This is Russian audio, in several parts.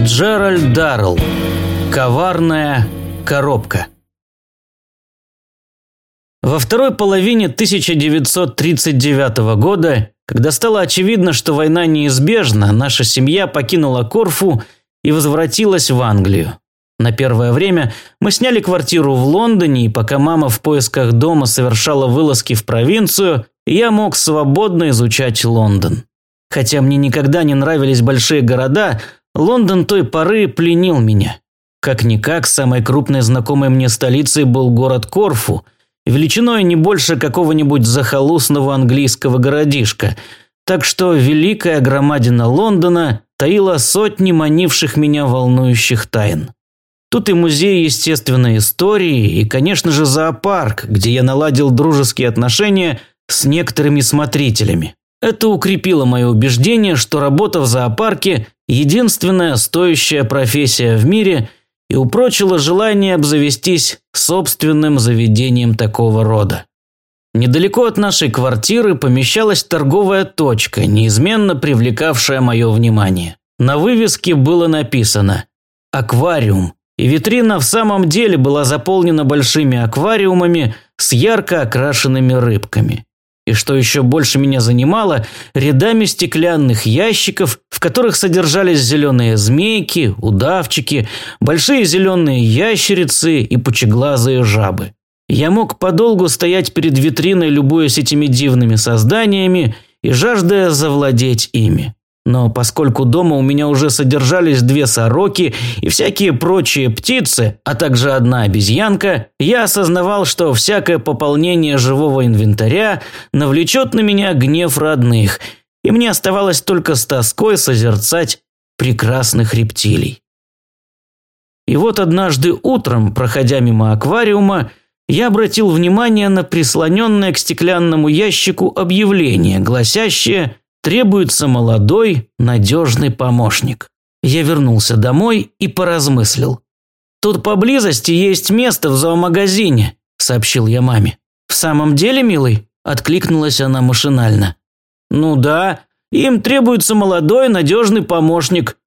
Джеральд Даррелл. Коварная коробка. Во второй половине 1939 года, когда стало очевидно, что война неизбежна, наша семья покинула Корфу и возвратилась в Англию. На первое время мы сняли квартиру в Лондоне, и пока мама в поисках дома совершала вылазки в провинцию, я мог свободно изучать Лондон. Хотя мне никогда не нравились большие города, Лондон той поры пленил меня. Как-никак, самой крупной знакомой мне столицей был город Корфу, величиной не больше какого-нибудь захолустного английского городишка, так что великая громадина Лондона таила сотни манивших меня волнующих тайн. Тут и музей естественной истории, и, конечно же, зоопарк, где я наладил дружеские отношения с некоторыми смотрителями. Это укрепило мое убеждение, что работа в зоопарке – единственная стоящая профессия в мире, и упрочило желание обзавестись собственным заведением такого рода. Недалеко от нашей квартиры помещалась торговая точка, неизменно привлекавшая мое внимание. На вывеске было написано «Аквариум», и витрина в самом деле была заполнена большими аквариумами с ярко окрашенными рыбками. И что еще больше меня занимало, рядами стеклянных ящиков, в которых содержались зеленые змейки, удавчики, большие зеленые ящерицы и пучеглазые жабы. Я мог подолгу стоять перед витриной, любуясь этими дивными созданиями и жаждая завладеть ими. Но поскольку дома у меня уже содержались 2 сороки и всякие прочие птицы, а также 1 обезьянка, я осознавал, что всякое пополнение живого инвентаря навлечет на меня гнев родных, и мне оставалось только с тоской созерцать прекрасных рептилий. И вот однажды утром, проходя мимо аквариума, я обратил внимание на прислоненное к стеклянному ящику объявление, гласящее «Требуется молодой, надежный помощник». Я вернулся домой и поразмыслил. «Тут поблизости есть место в зоомагазине», – сообщил я маме. «В самом деле, милый?» – откликнулась она машинально. «Ну да, им требуется молодой, надежный помощник.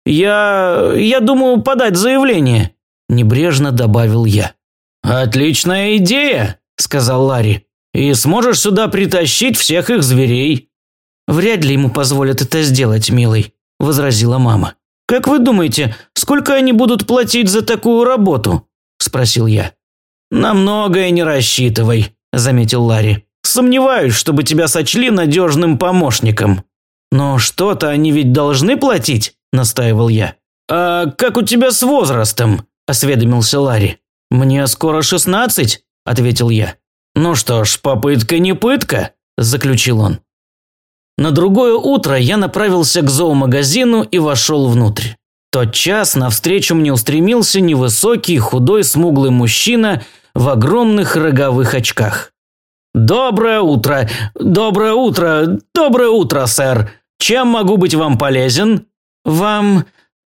Я думаю подать заявление», – небрежно добавил я. «Отличная идея», – сказал Ларри. «И сможешь сюда притащить всех их зверей». «Вряд ли ему позволят это сделать, милый», – возразила мама. «Как вы думаете, сколько они будут платить за такую работу?» – спросил я. «На многое не рассчитывай», – заметил Ларри. «Сомневаюсь, чтобы тебя сочли надежным помощником». «Но что-то они ведь должны платить», – настаивал я. «А как у тебя с возрастом?» – осведомился Ларри. «Мне скоро 16», – ответил я. «Ну что ж, попытка не пытка», – заключил он. На другое утро я направился к зоомагазину и вошел внутрь. Тотчас навстречу мне устремился невысокий, худой, смуглый мужчина в огромных роговых очках. «Доброе утро! Доброе утро! Доброе утро, сэр! Чем могу быть вам полезен?» «Вам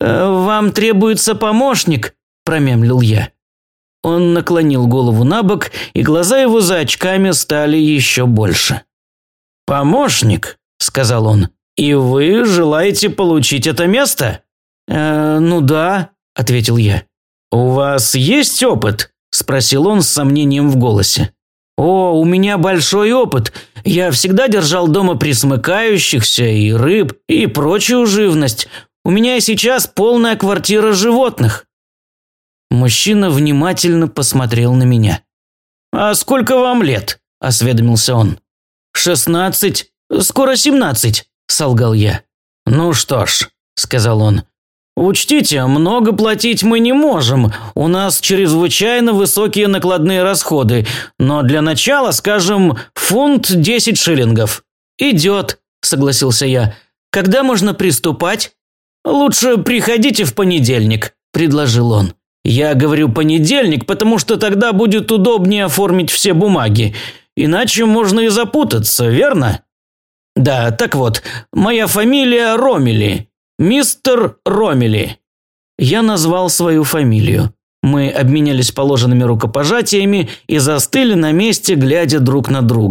требуется помощник», – промямлил я. Он наклонил голову набок, и глаза его за очками стали еще больше. «Помощник?» – сказал он. «И вы желаете получить это место?» «Ну да», – ответил я. «У вас есть опыт?» – спросил он с сомнением в голосе. «О, у меня большой опыт. Я всегда держал дома пресмыкающихся и рыб, и прочую живность. У меня и сейчас полная квартира животных». Мужчина внимательно посмотрел на меня. «А сколько вам лет?» – осведомился он. 16, скоро 17, – солгал я. «Ну что ж», – сказал он, – «учтите, много платить мы не можем, у нас чрезвычайно высокие накладные расходы, но для начала, скажем, фунт 10 шиллингов». «Идет», – согласился я. «Когда можно приступать?» «Лучше приходите в понедельник», – предложил он. «Я говорю понедельник, потому что тогда будет удобнее оформить все бумаги. Иначе можно и запутаться, верно?» «Да, так вот, моя фамилия Ромили. Мистер Ромили». Я назвал свою фамилию. Мы обменялись положенными рукопожатиями и застыли на месте, глядя друг на друга.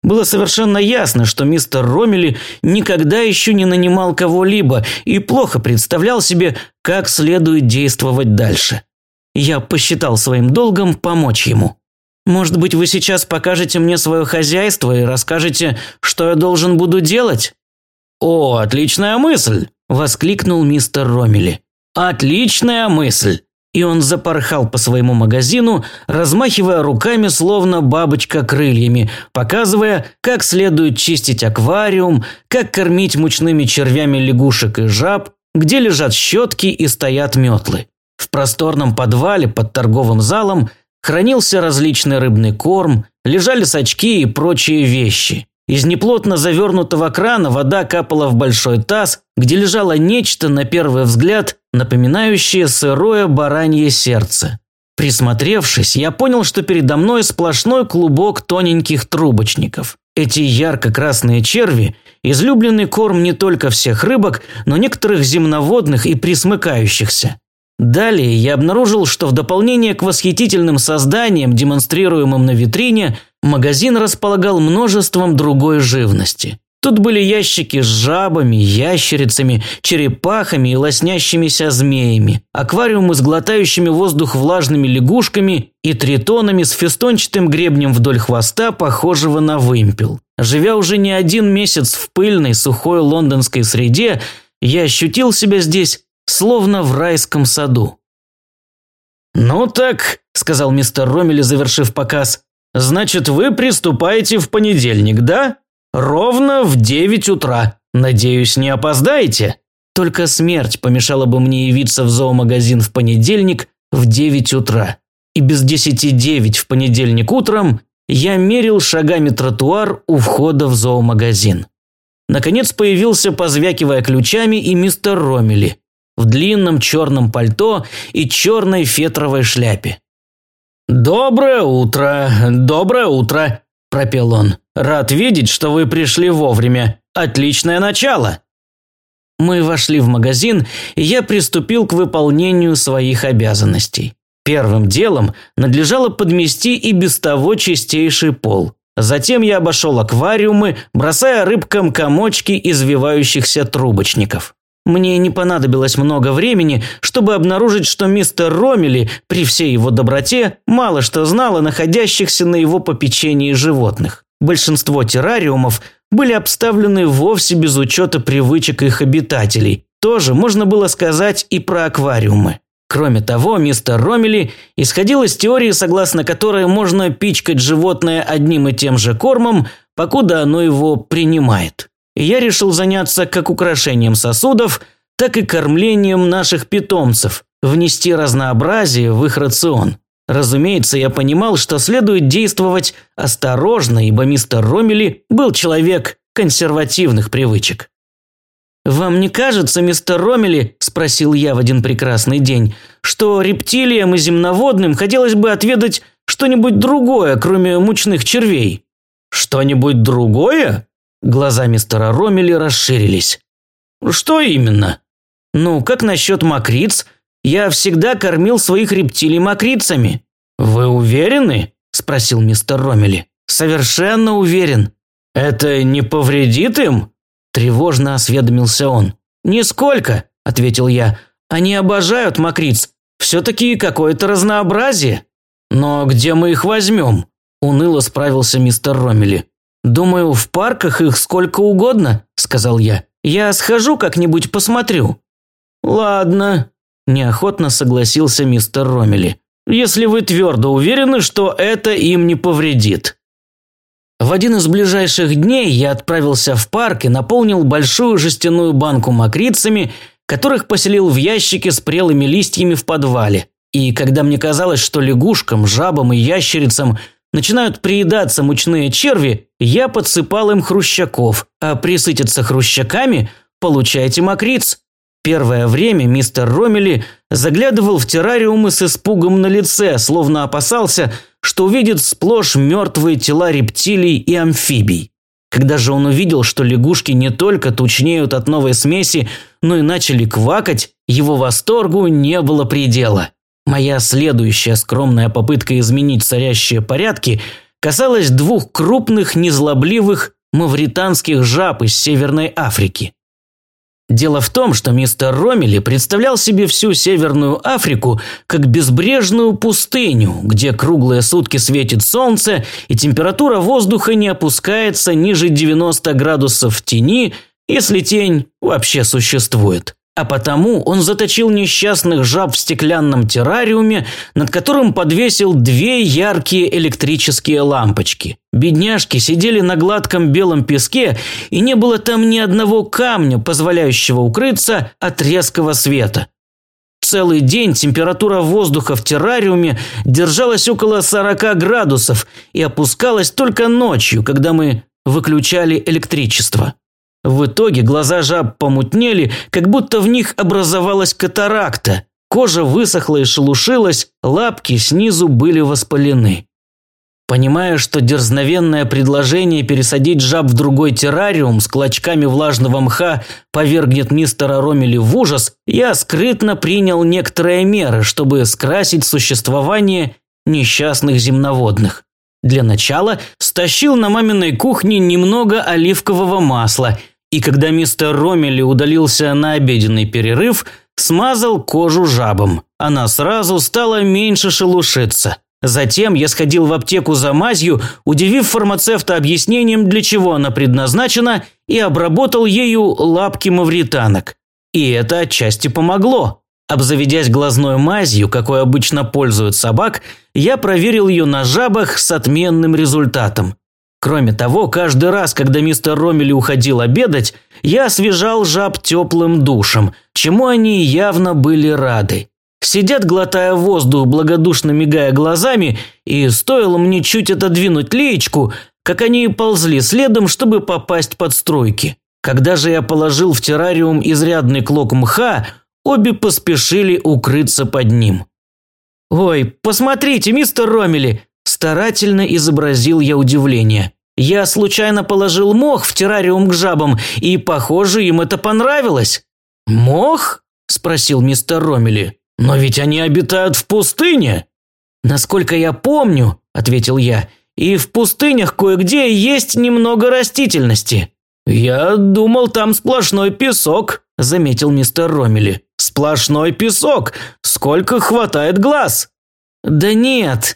Было совершенно ясно, что мистер Роммели никогда еще не нанимал кого-либо и плохо представлял себе, как следует действовать дальше. Я посчитал своим долгом помочь ему. «Может быть, вы сейчас покажете мне свое хозяйство и расскажете, что я должен буду делать?» «О, отличная мысль!» – воскликнул мистер Роммели. «Отличная мысль!» И он запорхал по своему магазину, размахивая руками, словно бабочка крыльями, показывая, как следует чистить аквариум, как кормить мучными червями лягушек и жаб, где лежат щетки и стоят метлы. В просторном подвале под торговым залом хранился различный рыбный корм, лежали сачки и прочие вещи. Из неплотно завернутого крана вода капала в большой таз, где лежало нечто, на первый взгляд, напоминающее сырое баранье сердце. Присмотревшись, я понял, что передо мной сплошной клубок тоненьких трубочников. Эти ярко-красные черви – излюбленный корм не только всех рыбок, но некоторых земноводных и пресмыкающихся. Далее я обнаружил, что в дополнение к восхитительным созданиям, демонстрируемым на витрине, магазин располагал множеством другой живности. Тут были ящики с жабами, ящерицами, черепахами и лоснящимися змеями, аквариумы с глотающими воздух влажными лягушками и тритонами с фестончатым гребнем вдоль хвоста, похожего на вымпел. Живя уже не один месяц в пыльной, сухой лондонской среде, я ощутил себя здесь словно в райском саду. «Ну так», – сказал мистер Роммели, завершив показ, – «значит, вы приступаете в понедельник, да? Ровно в 9 утра. Надеюсь, не опоздаете?» Только смерть помешала бы мне явиться в зоомагазин в понедельник в 9 утра. И без 10:09 в понедельник утром я мерил шагами тротуар у входа в зоомагазин. Наконец появился, позвякивая ключами, и мистер Роммели в длинном черном пальто и черной фетровой шляпе. «Доброе утро», – пропел он. «Рад видеть, что вы пришли вовремя. Отличное начало». Мы вошли в магазин, и я приступил к выполнению своих обязанностей. Первым делом надлежало подмести и без того чистейший пол. Затем я обошел аквариумы, бросая рыбкам комочки извивающихся трубочников. Мне не понадобилось много времени, чтобы обнаружить, что мистер Роммели, при всей его доброте, мало что знал о находящихся на его попечении животных. Большинство террариумов были обставлены вовсе без учета привычек их обитателей. Тоже можно было сказать и про аквариумы. Кроме того, мистер Роммели исходил из теории, согласно которой можно пичкать животное одним и тем же кормом, покуда оно его принимает. И я решил заняться как украшением сосудов, так и кормлением наших питомцев, внести разнообразие в их рацион. Разумеется, я понимал, что следует действовать осторожно, ибо мистер Роммели был человек консервативных привычек. «Вам не кажется, мистер Роммели, – спросил я в один прекрасный день, – что рептилиям и земноводным хотелось бы отведать что-нибудь другое, кроме мучных червей?» «Что-нибудь другое?» Глаза мистера Роммели расширились. «Что именно?» «Ну, как насчет мокриц? Я всегда кормил своих рептилий мокрицами». «Вы уверены?» – спросил мистер Роммели. «Совершенно уверен». «Это не повредит им?» – тревожно осведомился он. «Нисколько», – ответил я. «Они обожают мокриц. Все-таки какое-то разнообразие». «Но где мы их возьмем?» – уныло справился мистер Роммели. «Думаю, в парках их сколько угодно», – сказал я. «Я схожу как-нибудь посмотрю». «Ладно», – неохотно согласился мистер Роммели. «Если вы твердо уверены, что это им не повредит». В один из ближайших дней я отправился в парк и наполнил большую жестяную банку мокрицами, которых поселил в ящике с прелыми листьями в подвале. И когда мне казалось, что лягушкам, жабам и ящерицам начинают приедаться мучные черви, я подсыпал им хрущаков, а присытиться хрущаками – получайте мокриц. Первое время мистер Роммели заглядывал в террариумы с испугом на лице, словно опасался, что увидит сплошь мертвые тела рептилий и амфибий. Когда же он увидел, что лягушки не только тучнеют от новой смеси, но и начали квакать, его восторгу не было предела. Моя следующая скромная попытка изменить царящие порядки касалась двух крупных незлобливых мавританских жаб из Северной Африки. Дело в том, что мистер Роммели представлял себе всю Северную Африку как безбрежную пустыню, где круглые сутки светит солнце и температура воздуха не опускается ниже 90 градусов в тени, если тень вообще существует. А потому он заточил несчастных жаб в стеклянном террариуме, над которым подвесил две яркие электрические лампочки. Бедняжки сидели на гладком белом песке, и не было там ни одного камня, позволяющего укрыться от резкого света. Целый день температура воздуха в террариуме держалась около 40 градусов и опускалась только ночью, когда мы выключали электричество. В итоге глаза жаб помутнели, как будто в них образовалась катаракта. Кожа высохла и шелушилась, лапки снизу были воспалены. Понимая, что дерзновенное предложение пересадить жаб в другой террариум с клочками влажного мха повергнет мистера Роммели в ужас, я скрытно принял некоторые меры, чтобы скрасить существование несчастных земноводных. Для начала стащил на маминой кухне немного оливкового масла, и когда мистер Роммели удалился на обеденный перерыв, смазал кожу жабам. Она сразу стала меньше шелушиться. Затем я сходил в аптеку за мазью, удивив фармацевта объяснением, для чего она предназначена, и обработал ею лапки мавританок. И это отчасти помогло. Обзаведясь глазной мазью, какой обычно пользуют собак, я проверил ее на жабах с отменным результатом. Кроме того, каждый раз, когда мистер Роммели уходил обедать, я освежал жаб теплым душем, чему они явно были рады. Сидят, глотая воздух, благодушно мигая глазами, и стоило мне чуть отодвинуть леечку, как они ползли следом, чтобы попасть под струйки. Когда же я положил в террариум изрядный клок мха, обе поспешили укрыться под ним. «Ой, посмотрите, мистер Роммели!» – старательно изобразил я удивление. «Я случайно положил мох в террариум к жабам, и, похоже, им это понравилось». «Мох?» – спросил мистер Роммели. «Но ведь они обитают в пустыне». «Насколько я помню», – ответил я, – «и в пустынях кое-где есть немного растительности». «Я думал, там сплошной песок», – заметил мистер Роммели. «Сплошной песок! Сколько хватает глаз!» «Да нет,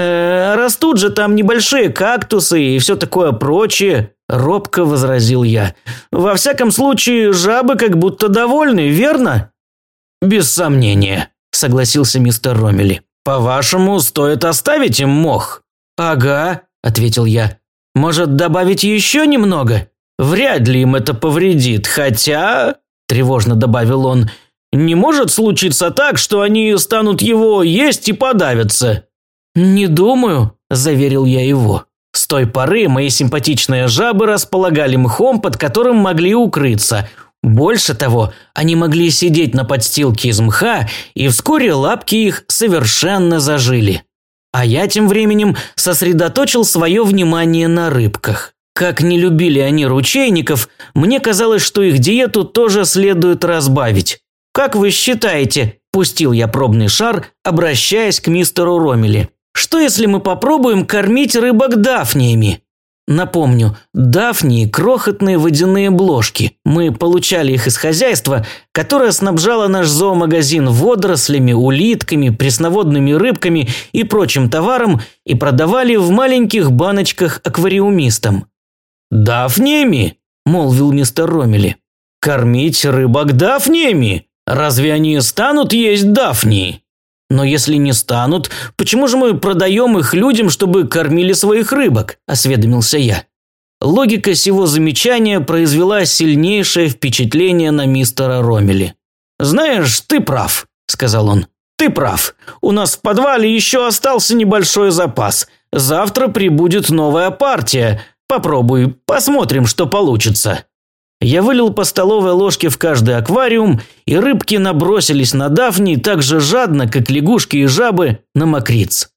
растут же там небольшие кактусы и все такое прочее», – робко возразил я. «Во всяком случае, жабы как будто довольны, верно?» «Без сомнения», – согласился мистер Роммели. «По-вашему, стоит оставить им мох?» «Ага», – ответил я. «Может, добавить еще немного?» «Вряд ли им это повредит, хотя...» – тревожно добавил он. «Не может случиться так, что они станут его есть и подавятся?» «Не думаю», – заверил я его. С той поры мои симпатичные жабы располагали мхом, под которым могли укрыться. Больше того, они могли сидеть на подстилке из мха, и вскоре лапки их совершенно зажили. А я тем временем сосредоточил свое внимание на рыбках. Как не любили они ручейников, мне казалось, что их диету тоже следует разбавить. «Как вы считаете?» – пустил я пробный шар, обращаясь к мистеру Роммели. «Что если мы попробуем кормить рыбок дафниями?» Напомню, дафнии – крохотные водяные блошки. Мы получали их из хозяйства, которое снабжало наш зоомагазин водорослями, улитками, пресноводными рыбками и прочим товаром и продавали в маленьких баночках аквариумистам. «Дафниями?» – молвил мистер Роммели. «Кормить рыбок дафниями? Разве они станут есть дафнии? Но если не станут, почему же мы продаем их людям, чтобы кормили своих рыбок?» – осведомился я. Логика сего замечания произвела сильнейшее впечатление на мистера Роммели. «Знаешь, ты прав», – сказал он. «Ты прав. У нас в подвале еще остался небольшой запас. Завтра прибудет новая партия. Попробуй, посмотрим, что получится». Я вылил по столовой ложке в каждый аквариум, и рыбки набросились на дафнии так же жадно, как лягушки и жабы на мокриц.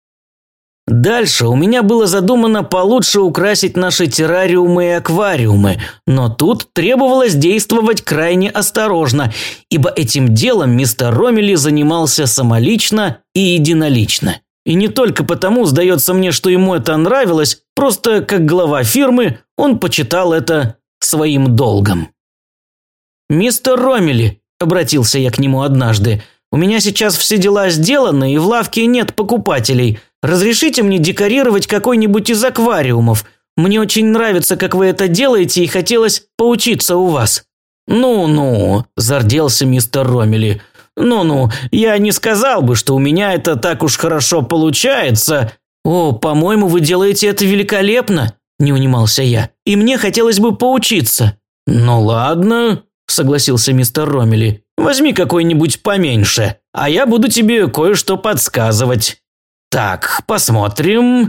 Дальше у меня было задумано получше украсить наши террариумы и аквариумы, но тут требовалось действовать крайне осторожно, ибо этим делом мистер Роммели занимался самолично и единолично. И не только потому, сдается мне, что ему это нравилось, просто как глава фирмы он почитал это своим долгом. «Мистер Роммели», – обратился я к нему однажды, – «у меня сейчас все дела сделаны и в лавке нет покупателей. Разрешите мне декорировать какой-нибудь из аквариумов? Мне очень нравится, как вы это делаете, и хотелось поучиться у вас». «Ну-ну», – зарделся мистер Роммели. «Ну-ну, я не сказал бы, что у меня это так уж хорошо получается». «О, по-моему, вы делаете это великолепно», – не унимался я. «И мне хотелось бы поучиться». «Ну ладно», – согласился мистер Роммели. «Возьми какой-нибудь поменьше, а я буду тебе кое-что подсказывать». «Так, посмотрим.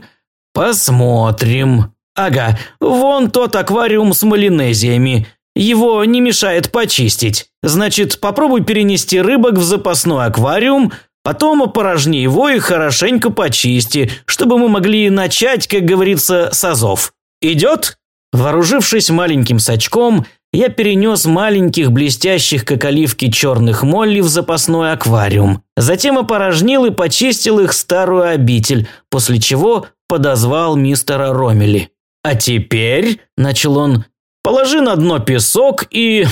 Ага, вон тот аквариум с малинезиями. Его не мешает почистить. Значит, попробуй перенести рыбок в запасной аквариум, потом опорожни его и хорошенько почисти, чтобы мы могли начать, как говорится, с азов. Идет?» Вооружившись маленьким сачком, я перенес маленьких блестящих, как оливки, черных молли в запасной аквариум. Затем опорожнил и почистил их старую обитель, после чего подозвал мистера Роммели. «А теперь», – начал он, – «положи на дно песок и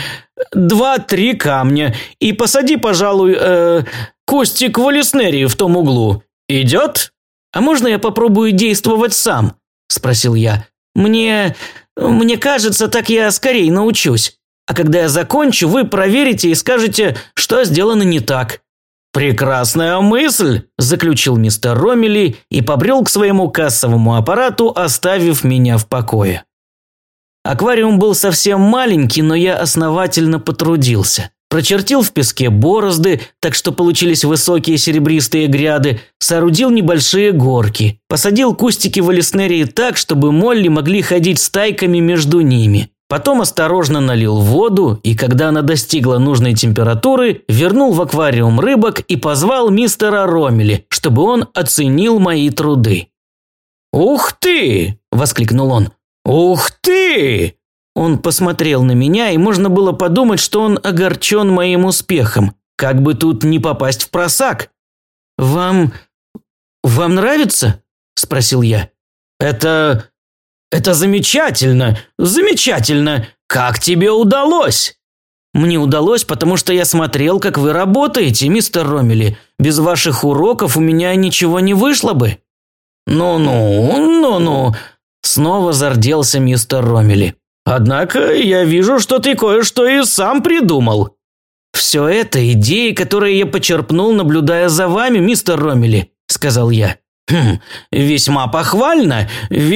2-3 камня и посади, пожалуй, кустик валиснерии в том углу. Идет?» «А можно я попробую действовать сам?» – спросил я. Мне кажется, так я скорее научусь. А когда я закончу, вы проверите и скажете, что сделано не так». «Прекрасная мысль», – заключил мистер Роммели и побрел к своему кассовому аппарату, оставив меня в покое. Аквариум был совсем маленький, но я основательно потрудился. Прочертил в песке борозды, так что получились высокие серебристые гряды, соорудил небольшие горки, посадил кустики валиснерии так, чтобы молли могли ходить стайками между ними. Потом осторожно налил воду, и когда она достигла нужной температуры, вернул в аквариум рыбок и позвал мистера Роммели, чтобы он оценил мои труды. «Ух ты!» – воскликнул он. «Ух ты!» Он посмотрел на меня, и можно было подумать, что он огорчен моим успехом. Как бы тут не попасть в просак. «Вам нравится?» – спросил я. Это замечательно, замечательно. Как тебе удалось?» «Мне удалось, потому что я смотрел, как вы работаете, мистер Роммели. Без ваших уроков у меня ничего не вышло бы». «Ну-ну», – снова зарделся мистер Роммели. «Однако я вижу, что ты кое-что и сам придумал». «Все это идеи, которые я почерпнул, наблюдая за вами, мистер Роммели», – сказал я. «Весьма похвально,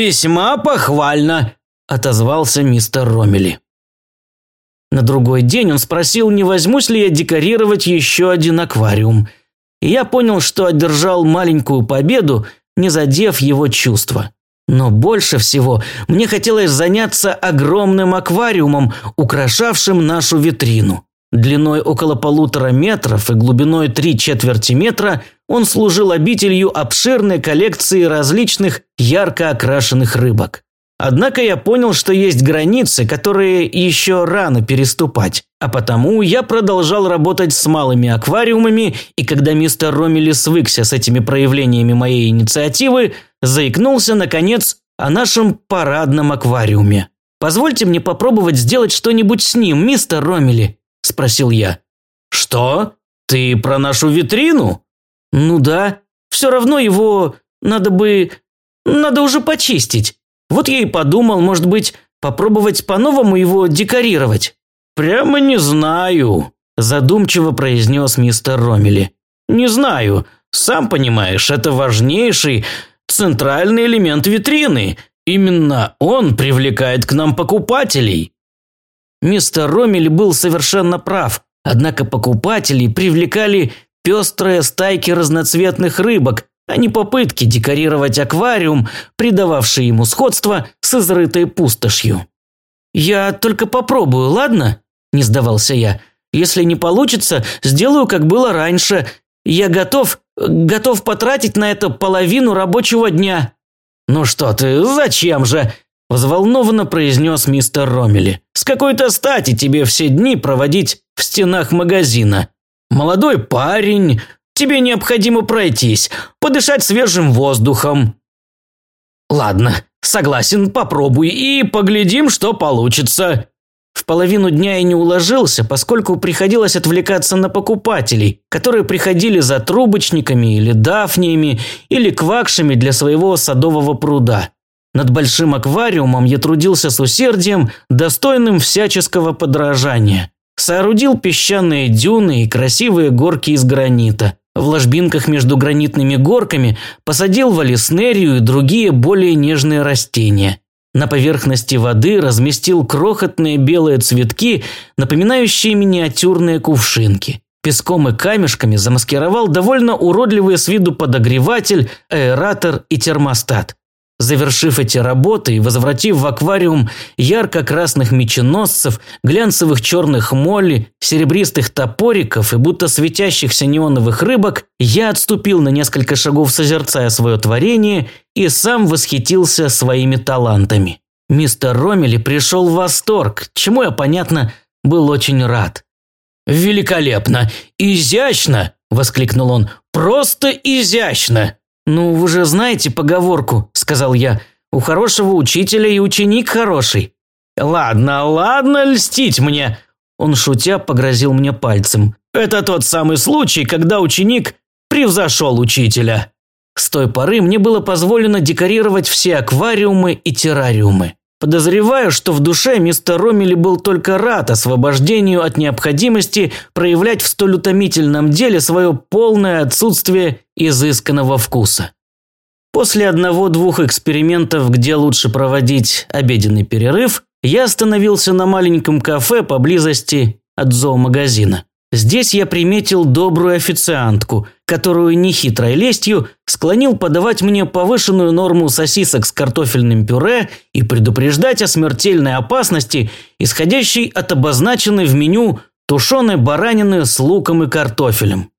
– отозвался мистер Роммели. На другой день он спросил, не возьмусь ли я декорировать еще один аквариум. И я понял, что одержал маленькую победу, не задев его чувства. Но больше всего мне хотелось заняться огромным аквариумом, украшавшим нашу витрину. Длиной около 1,5 метра и глубиной 3/4 метра он служил обителью обширной коллекции различных ярко окрашенных рыбок. Однако я понял, что есть границы, которые еще рано переступать, а потому я продолжал работать с малыми аквариумами, и когда мистер Роммели свыкся с этими проявлениями моей инициативы, заикнулся, наконец, о нашем парадном аквариуме. «Позвольте мне попробовать сделать что-нибудь с ним, мистер Роммели», – спросил я. «Что? Ты про нашу витрину?» «Ну да. Все равно его надо уже почистить. Вот я и подумал, может быть, попробовать по-новому его декорировать». «Прямо не знаю», – задумчиво произнес мистер Роммели. «Не знаю. Сам понимаешь, это важнейший, центральный элемент витрины. Именно он привлекает к нам покупателей». Мистер Роммели был совершенно прав, однако покупателей привлекали пестрые стайки разноцветных рыбок, а не попытки декорировать аквариум, придававшие ему сходство с изрытой пустошью. «Я только попробую, ладно?» – не сдавался я. «Если не получится, сделаю, как было раньше. Я готов потратить на это половину рабочего дня». «Ну что ты, зачем же?» – взволнованно произнес мистер Роммели. «С какой-то стати тебе все дни проводить в стенах магазина? Молодой парень, Тебе необходимо пройтись, подышать свежим воздухом». «Ладно, согласен, попробуй и поглядим, что получится». В половину дня я не уложился, поскольку приходилось отвлекаться на покупателей, которые приходили за трубочниками или дафниями, или квакшами для своего садового пруда. Над большим аквариумом я трудился с усердием, достойным всяческого подражания. Соорудил песчаные дюны и красивые горки из гранита. В ложбинках между гранитными горками посадил валеснерию и другие более нежные растения. На поверхности воды разместил крохотные белые цветки, напоминающие миниатюрные кувшинки. Песком и камешками замаскировал довольно уродливые с виду подогреватель, аэратор и термостат. Завершив эти работы и возвратив в аквариум ярко-красных меченосцев, глянцевых черных молли, серебристых топориков и будто светящихся неоновых рыбок, я отступил на несколько шагов, созерцая свое творение, и сам восхитился своими талантами. Мистер Роммели пришел в восторг, чему я, понятно, был очень рад. «Великолепно! Изящно!» – воскликнул он. «Просто изящно!» «Ну, вы же знаете поговорку», – сказал я. «У хорошего учителя и ученик хороший». «Ладно, льстить мне», – он шутя погрозил мне пальцем. «Это тот самый случай, когда ученик превзошел учителя». С той поры мне было позволено декорировать все аквариумы и террариумы. Подозреваю, что в душе мистер Роммели был только рад освобождению от необходимости проявлять в столь утомительном деле свое полное отсутствие изысканного вкуса. После 1-2 экспериментов, где лучше проводить обеденный перерыв, я остановился на маленьком кафе поблизости от зоомагазина. Здесь я приметил добрую официантку, которую нехитрой лестью склонил подавать мне повышенную норму сосисок с картофельным пюре и предупреждать о смертельной опасности, исходящей от обозначенной в меню тушеной баранины с луком и картофелем.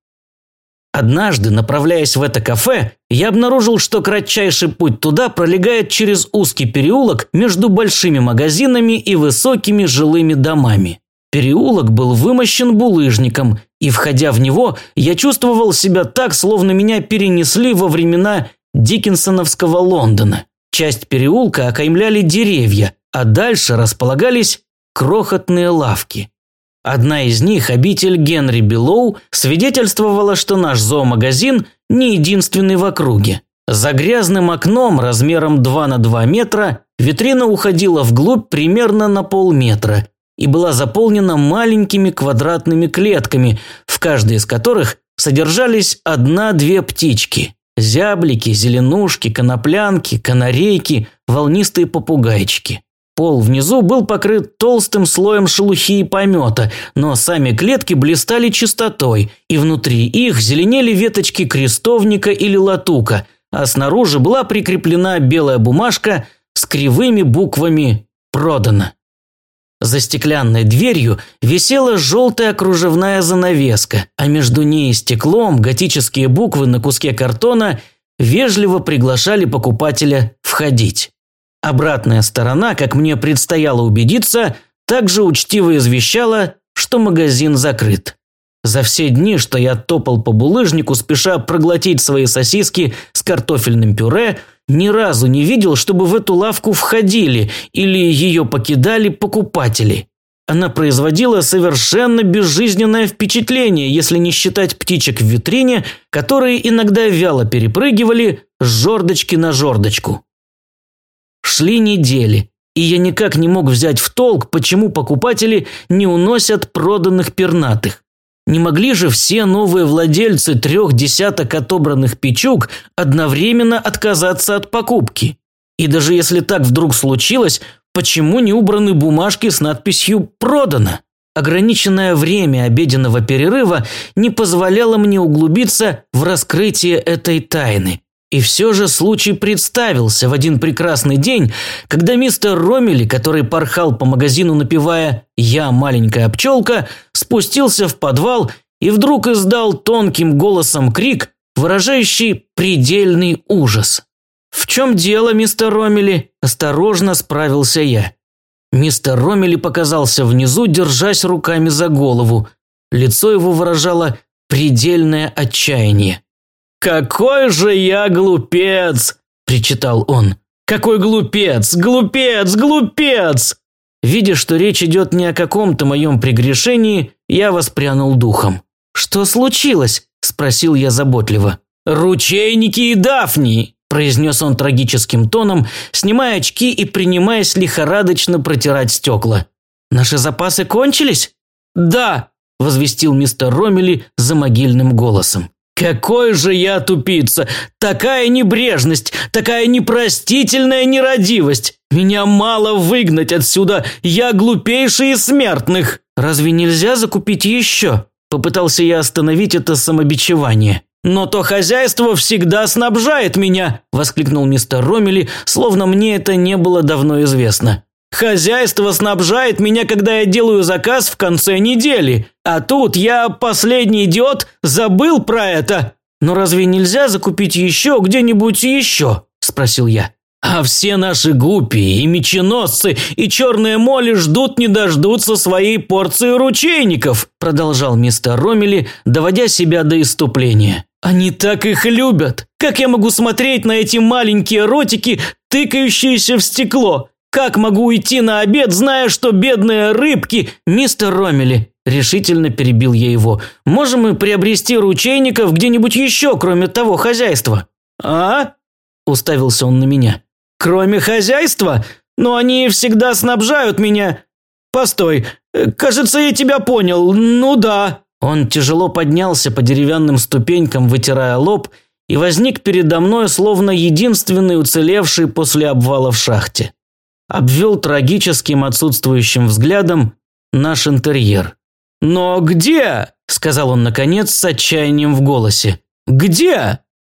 Однажды, направляясь в это кафе, я обнаружил, что кратчайший путь туда пролегает через узкий переулок между большими магазинами и высокими жилыми домами. Переулок был вымощен булыжником, и, входя в него, я чувствовал себя так, словно меня перенесли во времена диккенсоновского Лондона. Часть переулка окаймляли деревья, а дальше располагались крохотные лавки. Одна из них, обитель Генри Беллоу, свидетельствовала, что наш зоомагазин не единственный в округе. За грязным окном размером 2 на 2 метра витрина уходила вглубь примерно на полметра и была заполнена маленькими квадратными клетками, в каждой из которых содержались 1-2 птички – зяблики, зеленушки, коноплянки, канарейки, волнистые попугайчики. Пол внизу был покрыт толстым слоем шелухи и помета, но сами клетки блистали чистотой, и внутри их зеленели веточки крестовника или латука, а снаружи была прикреплена белая бумажка с кривыми буквами «Продано». За стеклянной дверью висела желтая кружевная занавеска, а между ней и стеклом готические буквы на куске картона вежливо приглашали покупателя входить. Обратная сторона, как мне предстояло убедиться, также учтиво извещала, что магазин закрыт. За все дни, что я топал по булыжнику, спеша проглотить свои сосиски с картофельным пюре, ни разу не видел, чтобы в эту лавку входили или ее покидали покупатели. Она производила совершенно безжизненное впечатление, если не считать птичек в витрине, которые иногда вяло перепрыгивали с жердочки на жердочку. Шли недели, и я никак не мог взять в толк, почему покупатели не уносят проданных пернатых. Не могли же все новые владельцы 3 десяток отобранных печуг одновременно отказаться от покупки? И даже если так вдруг случилось, почему не убраны бумажки с надписью «Продано»? Ограниченное время обеденного перерыва не позволяло мне углубиться в раскрытие этой тайны. И все же случай представился в один прекрасный день, когда мистер Роммели, который порхал по магазину, напевая «Я маленькая пчелка», спустился в подвал и вдруг издал тонким голосом крик, выражающий предельный ужас. «В чем дело, мистер Роммели?» – осторожно справился я. Мистер Роммели показался внизу, держась руками за голову. Лицо его выражало предельное отчаяние. «Какой же я глупец!» – причитал он. «Какой глупец! Глупец! Глупец!» Видя, что речь идет не о каком-то моем прегрешении, я воспрянул духом. «Что случилось?» – спросил я заботливо. «Ручейники и дафнии!» – произнес он трагическим тоном, снимая очки и принимаясь лихорадочно протирать стекла. «Наши запасы кончились?» «Да!» – возвестил мистер Роммели замогильным голосом. «Какой же я тупица! Такая небрежность, такая непростительная нерадивость! Меня мало выгнать отсюда, я глупейший из смертных!» «Разве нельзя закупить еще?» – попытался я остановить это самобичевание. «Но то хозяйство всегда снабжает меня!» – воскликнул мистер Роммели, словно мне это не было давно известно. «Хозяйство снабжает меня, когда я делаю заказ в конце недели. А тут я, последний идиот, забыл про это!» «Но разве нельзя закупить еще где-нибудь еще?» – спросил я. «А все наши гуппи и меченосцы и черные моли ждут не дождутся своей порции ручейников», – продолжал мистер Роммели, доводя себя до исступления. «Они так их любят! Как я могу смотреть на эти маленькие ротики, тыкающиеся в стекло? Как могу уйти на обед, зная, что бедные рыбки...» «Мистер Роммели», – решительно перебил я его, – «можем мы приобрести ручейников где-нибудь еще, кроме того хозяйства?» «А?» – уставился он на меня. «Кроме хозяйства? Но они всегда снабжают меня. Постой, кажется, я тебя понял. Ну да». Он тяжело поднялся по деревянным ступенькам, вытирая лоб, и возник передо мной, словно единственный уцелевший после обвала в шахте. Обвел трагическим отсутствующим взглядом наш интерьер. «Но где?» – сказал он наконец с отчаянием в голосе. «Где?»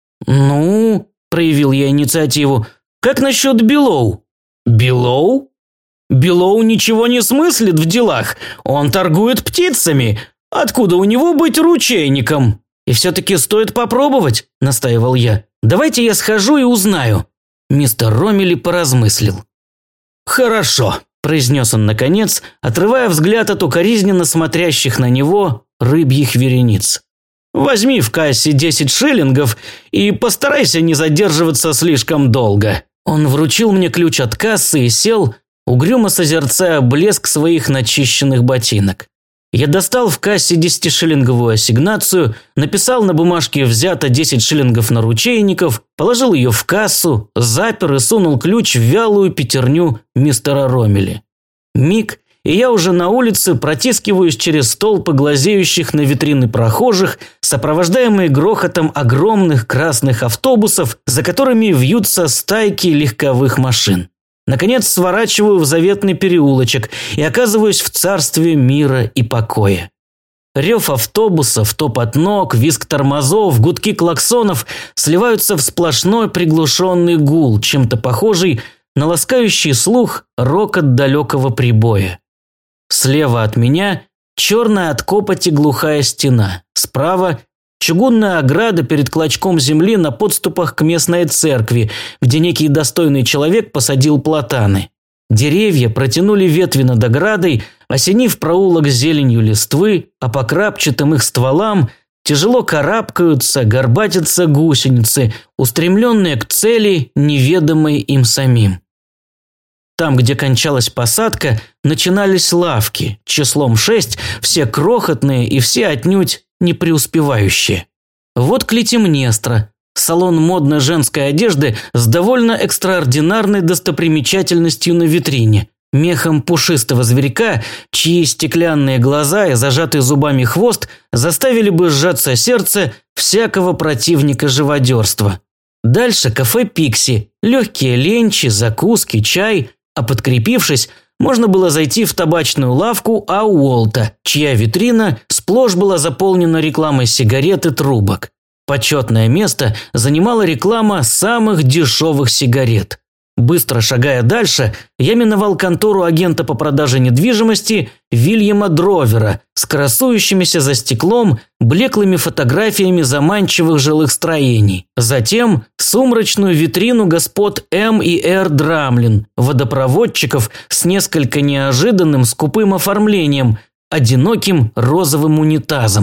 «Ну?» – проявил я инициативу. «Как насчет Белоу?» «Белоу? Белоу ничего не смыслит в делах. Он торгует птицами. Откуда у него быть ручейником?» «И все-таки стоит попробовать», – настаивал я. «Давайте я схожу и узнаю». Мистер Роммели поразмыслил. «Хорошо», – произнес он наконец, отрывая взгляд от укоризненно смотрящих на него рыбьих верениц. «Возьми в кассе 10 шиллингов и постарайся не задерживаться слишком долго». Он вручил мне ключ от кассы и сел, угрюмо созерцая блеск своих начищенных ботинок. Я достал в кассе 10-шиллинговую ассигнацию, написал на бумажке «взято 10 шиллингов на ручейников», положил ее в кассу, запер и сунул ключ в вялую пятерню мистера Роммели. Миг, и я уже на улице протискиваюсь через толпы глазеющих на витрины прохожих, сопровождаемые грохотом огромных красных автобусов, за которыми вьются стайки легковых машин. Наконец сворачиваю в заветный переулочек и оказываюсь в царстве мира и покоя. Рев автобусов, топот ног, визг тормозов, гудки клаксонов сливаются в сплошной приглушенный гул, чем-то похожий на ласкающий слух рокот далекого прибоя. Слева от меня черная от копоти глухая стена, справа чугунная ограда перед клочком земли на подступах к местной церкви, где некий достойный человек посадил платаны. Деревья протянули ветви над оградой, осенив проулок зеленью листвы, а по крапчатым их стволам тяжело карабкаются, горбатятся гусеницы, устремленные к цели, неведомой им самим. Там, где кончалась посадка, начинались лавки, числом 6, все крохотные и все отнюдь не преуспевающие. Вот Клетимнестра, салон модной женской одежды с довольно экстраординарной достопримечательностью на витрине, мехом пушистого зверька, чьи стеклянные глаза и зажатый зубами хвост заставили бы сжаться сердце всякого противника живодерства. Дальше кафе «Пикси», легкие ленчи, закуски, чай, а подкрепившись, можно было зайти в табачную лавку Ауолта, чья витрина сплошь была заполнена рекламой сигарет и трубок. Почетное место занимала реклама самых дешевых сигарет. Быстро шагая дальше, я миновал контору агента по продаже недвижимости Вильяма Дровера с красующимися за стеклом блеклыми фотографиями заманчивых жилых строений. Затем сумрачную витрину господ М. и Р. Драмлин, водопроводчиков с несколько неожиданным скупым оформлением, одиноким розовым унитазом.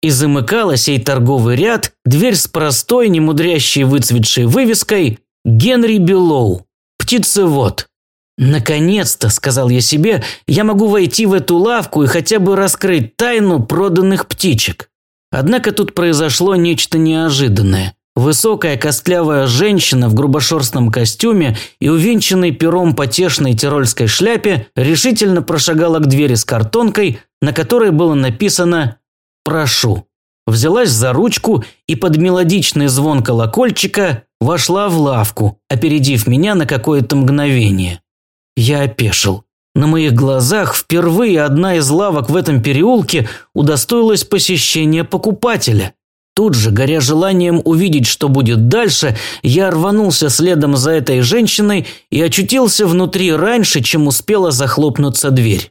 И замыкала сей торговый ряд дверь с простой, немудрящей выцветшей вывеской «Генри Беллоу, птицевод». «Наконец-то», – сказал я себе, – «я могу войти в эту лавку и хотя бы раскрыть тайну проданных птичек». Однако тут произошло нечто неожиданное. Высокая костлявая женщина в грубошерстном костюме и увенчанной пером потешной тирольской шляпе решительно прошагала к двери с картонкой, на которой было написано «Прошу». Взялась за ручку и под мелодичный звон колокольчика вошла в лавку, опередив меня на какое-то мгновение. Я опешил. На моих глазах впервые одна из лавок в этом переулке удостоилась посещения покупателя. Тут же, горя желанием увидеть, что будет дальше, я рванулся следом за этой женщиной и очутился внутри раньше, чем успела захлопнуться дверь.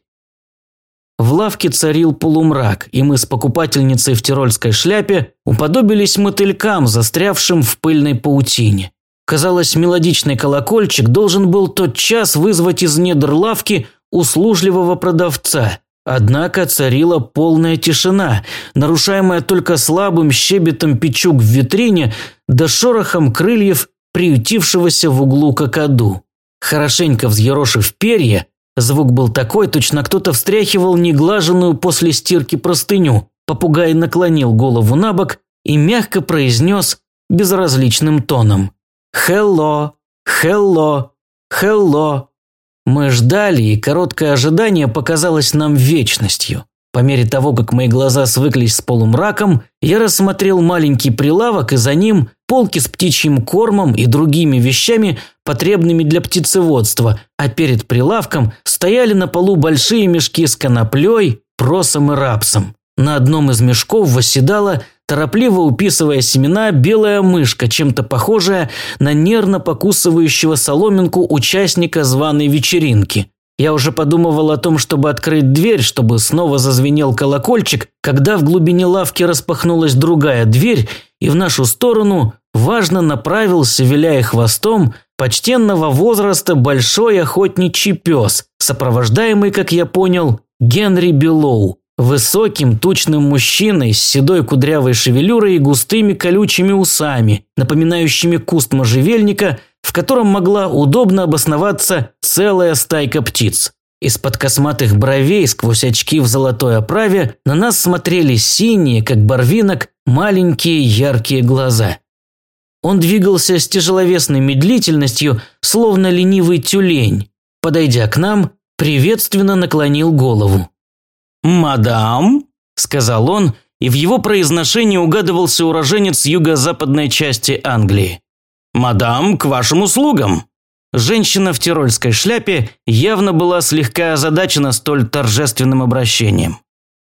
В лавке царил полумрак, и мы с покупательницей в тирольской шляпе уподобились мотылькам, застрявшим в пыльной паутине. Казалось, мелодичный колокольчик должен был тотчас вызвать из недр лавки услужливого продавца. Однако царила полная тишина, нарушаемая только слабым щебетом печук в витрине да шорохом крыльев приютившегося в углу какаду. Хорошенько взъерошив перья, звук был такой, точно кто-то встряхивал неглаженную после стирки простыню. Попугай наклонил голову набок и мягко произнес безразличным тоном: «Хелло, хелло, хелло». Мы ждали, и короткое ожидание показалось нам вечностью. По мере того, как мои глаза свыклись с полумраком, я рассмотрел маленький прилавок, и за ним полки с птичьим кормом и другими вещами, потребными для птицеводства, а перед прилавком стояли на полу большие мешки с коноплей, просом и рапсом. На одном из мешков восседала, торопливо уписывая семена, белая мышка, чем-то похожая на нервно покусывающего соломинку участника званой вечеринки. Я уже подумывал о том, чтобы открыть дверь, чтобы снова зазвенел колокольчик, когда в глубине лавки распахнулась другая дверь, и в нашу сторону важно направился, виляя хвостом, почтенного возраста большой охотничий пес, сопровождаемый, как я понял, Генри Беллоу. Высоким, тучным мужчиной с седой кудрявой шевелюрой и густыми колючими усами, напоминающими куст можжевельника, в котором могла удобно обосноваться целая стайка птиц. Из-под косматых бровей сквозь очки в золотой оправе на нас смотрели синие, как барвинок, маленькие яркие глаза. Он двигался с тяжеловесной медлительностью, словно ленивый тюлень. Подойдя к нам, приветственно наклонил голову. «Мадам», – сказал он, и в его произношении угадывался уроженец юго-западной части Англии. «Мадам, к вашим услугам». Женщина в тирольской шляпе явно была слегка озадачена столь торжественным обращением.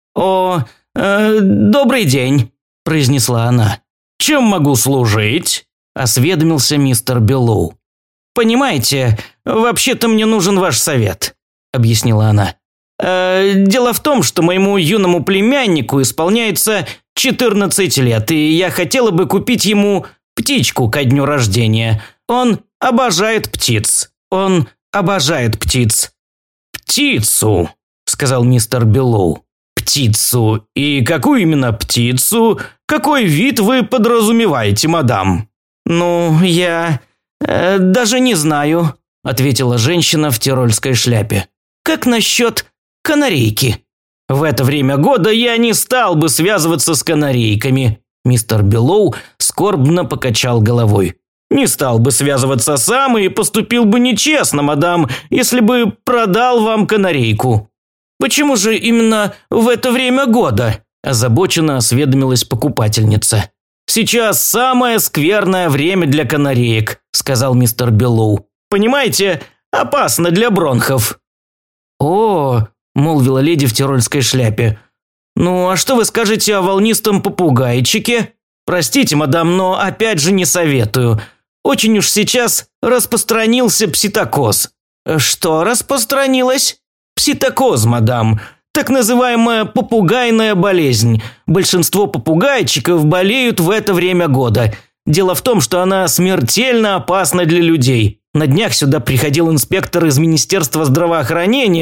«Добрый день», – произнесла она. «Чем могу служить?» – осведомился мистер Беллоу. «Понимаете, вообще-то мне нужен ваш совет», – объяснила она. «Дело в том, что моему юному племяннику исполняется 14 лет, и я хотела бы купить ему птичку ко дню рождения. Он обожает птиц. Он обожает птиц». «Птицу», – сказал мистер Беллоу. «Птицу. И какую именно птицу? Какой вид вы подразумеваете, мадам?» «Ну, я даже не знаю», – ответила женщина в тирольской шляпе. «Как насчет канарейки?» «В это время года я не стал бы связываться с канарейками», – мистер Беллоу скорбно покачал головой. «Не стал бы связываться сам и поступил бы нечестно, мадам, если бы продал вам канарейку». «Почему же именно в это время года?» – озабоченно осведомилась покупательница. «Сейчас самое скверное время для канареек», – сказал мистер Беллоу. «Понимаете, опасно для бронхов». «О», – молвила леди в тирольской шляпе. «Ну, а что вы скажете о волнистом попугайчике? Простите, мадам, но опять же не советую. Очень уж сейчас распространился пситокоз». «Что распространилось?» «Пситокоз, мадам. Так называемая попугайная болезнь. Большинство попугайчиков болеют в это время года. Дело в том, что она смертельно опасна для людей. На днях сюда приходил инспектор из Министерства здравоохранения.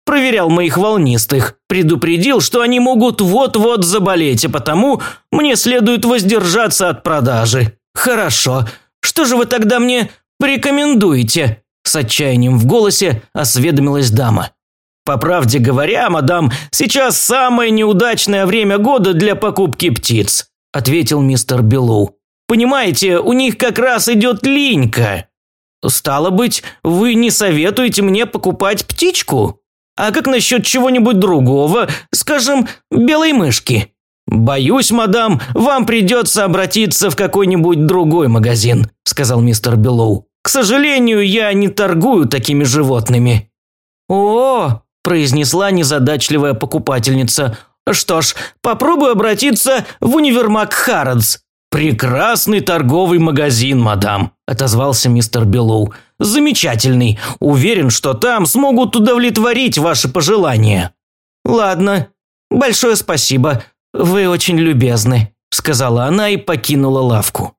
проверял моих волнистых, предупредил, что они могут вот-вот заболеть, и потому мне следует воздержаться от продажи. Хорошо, что же вы тогда мне порекомендуете?» С отчаянием в голосе осведомилась дама. «По правде говоря, мадам, сейчас самое неудачное время года для покупки птиц», ответил мистер Беллоу. «Понимаете, у них как раз идет линька». «Стало быть, вы не советуете мне покупать птичку? А как насчет чего-нибудь другого, скажем, белой мышки?» «Боюсь, мадам, вам придется обратиться в какой-нибудь другой магазин», сказал мистер Беллоу. «К сожалению, я не торгую такими животными». «О!» – произнесла незадачливая покупательница. «Что ж, попробую обратиться в универмаг Харродс». «Прекрасный торговый магазин, мадам», – отозвался мистер Беллоу. «Замечательный. Уверен, что там смогут удовлетворить ваши пожелания». «Ладно. Большое спасибо. Вы очень любезны», – сказала она и покинула лавку.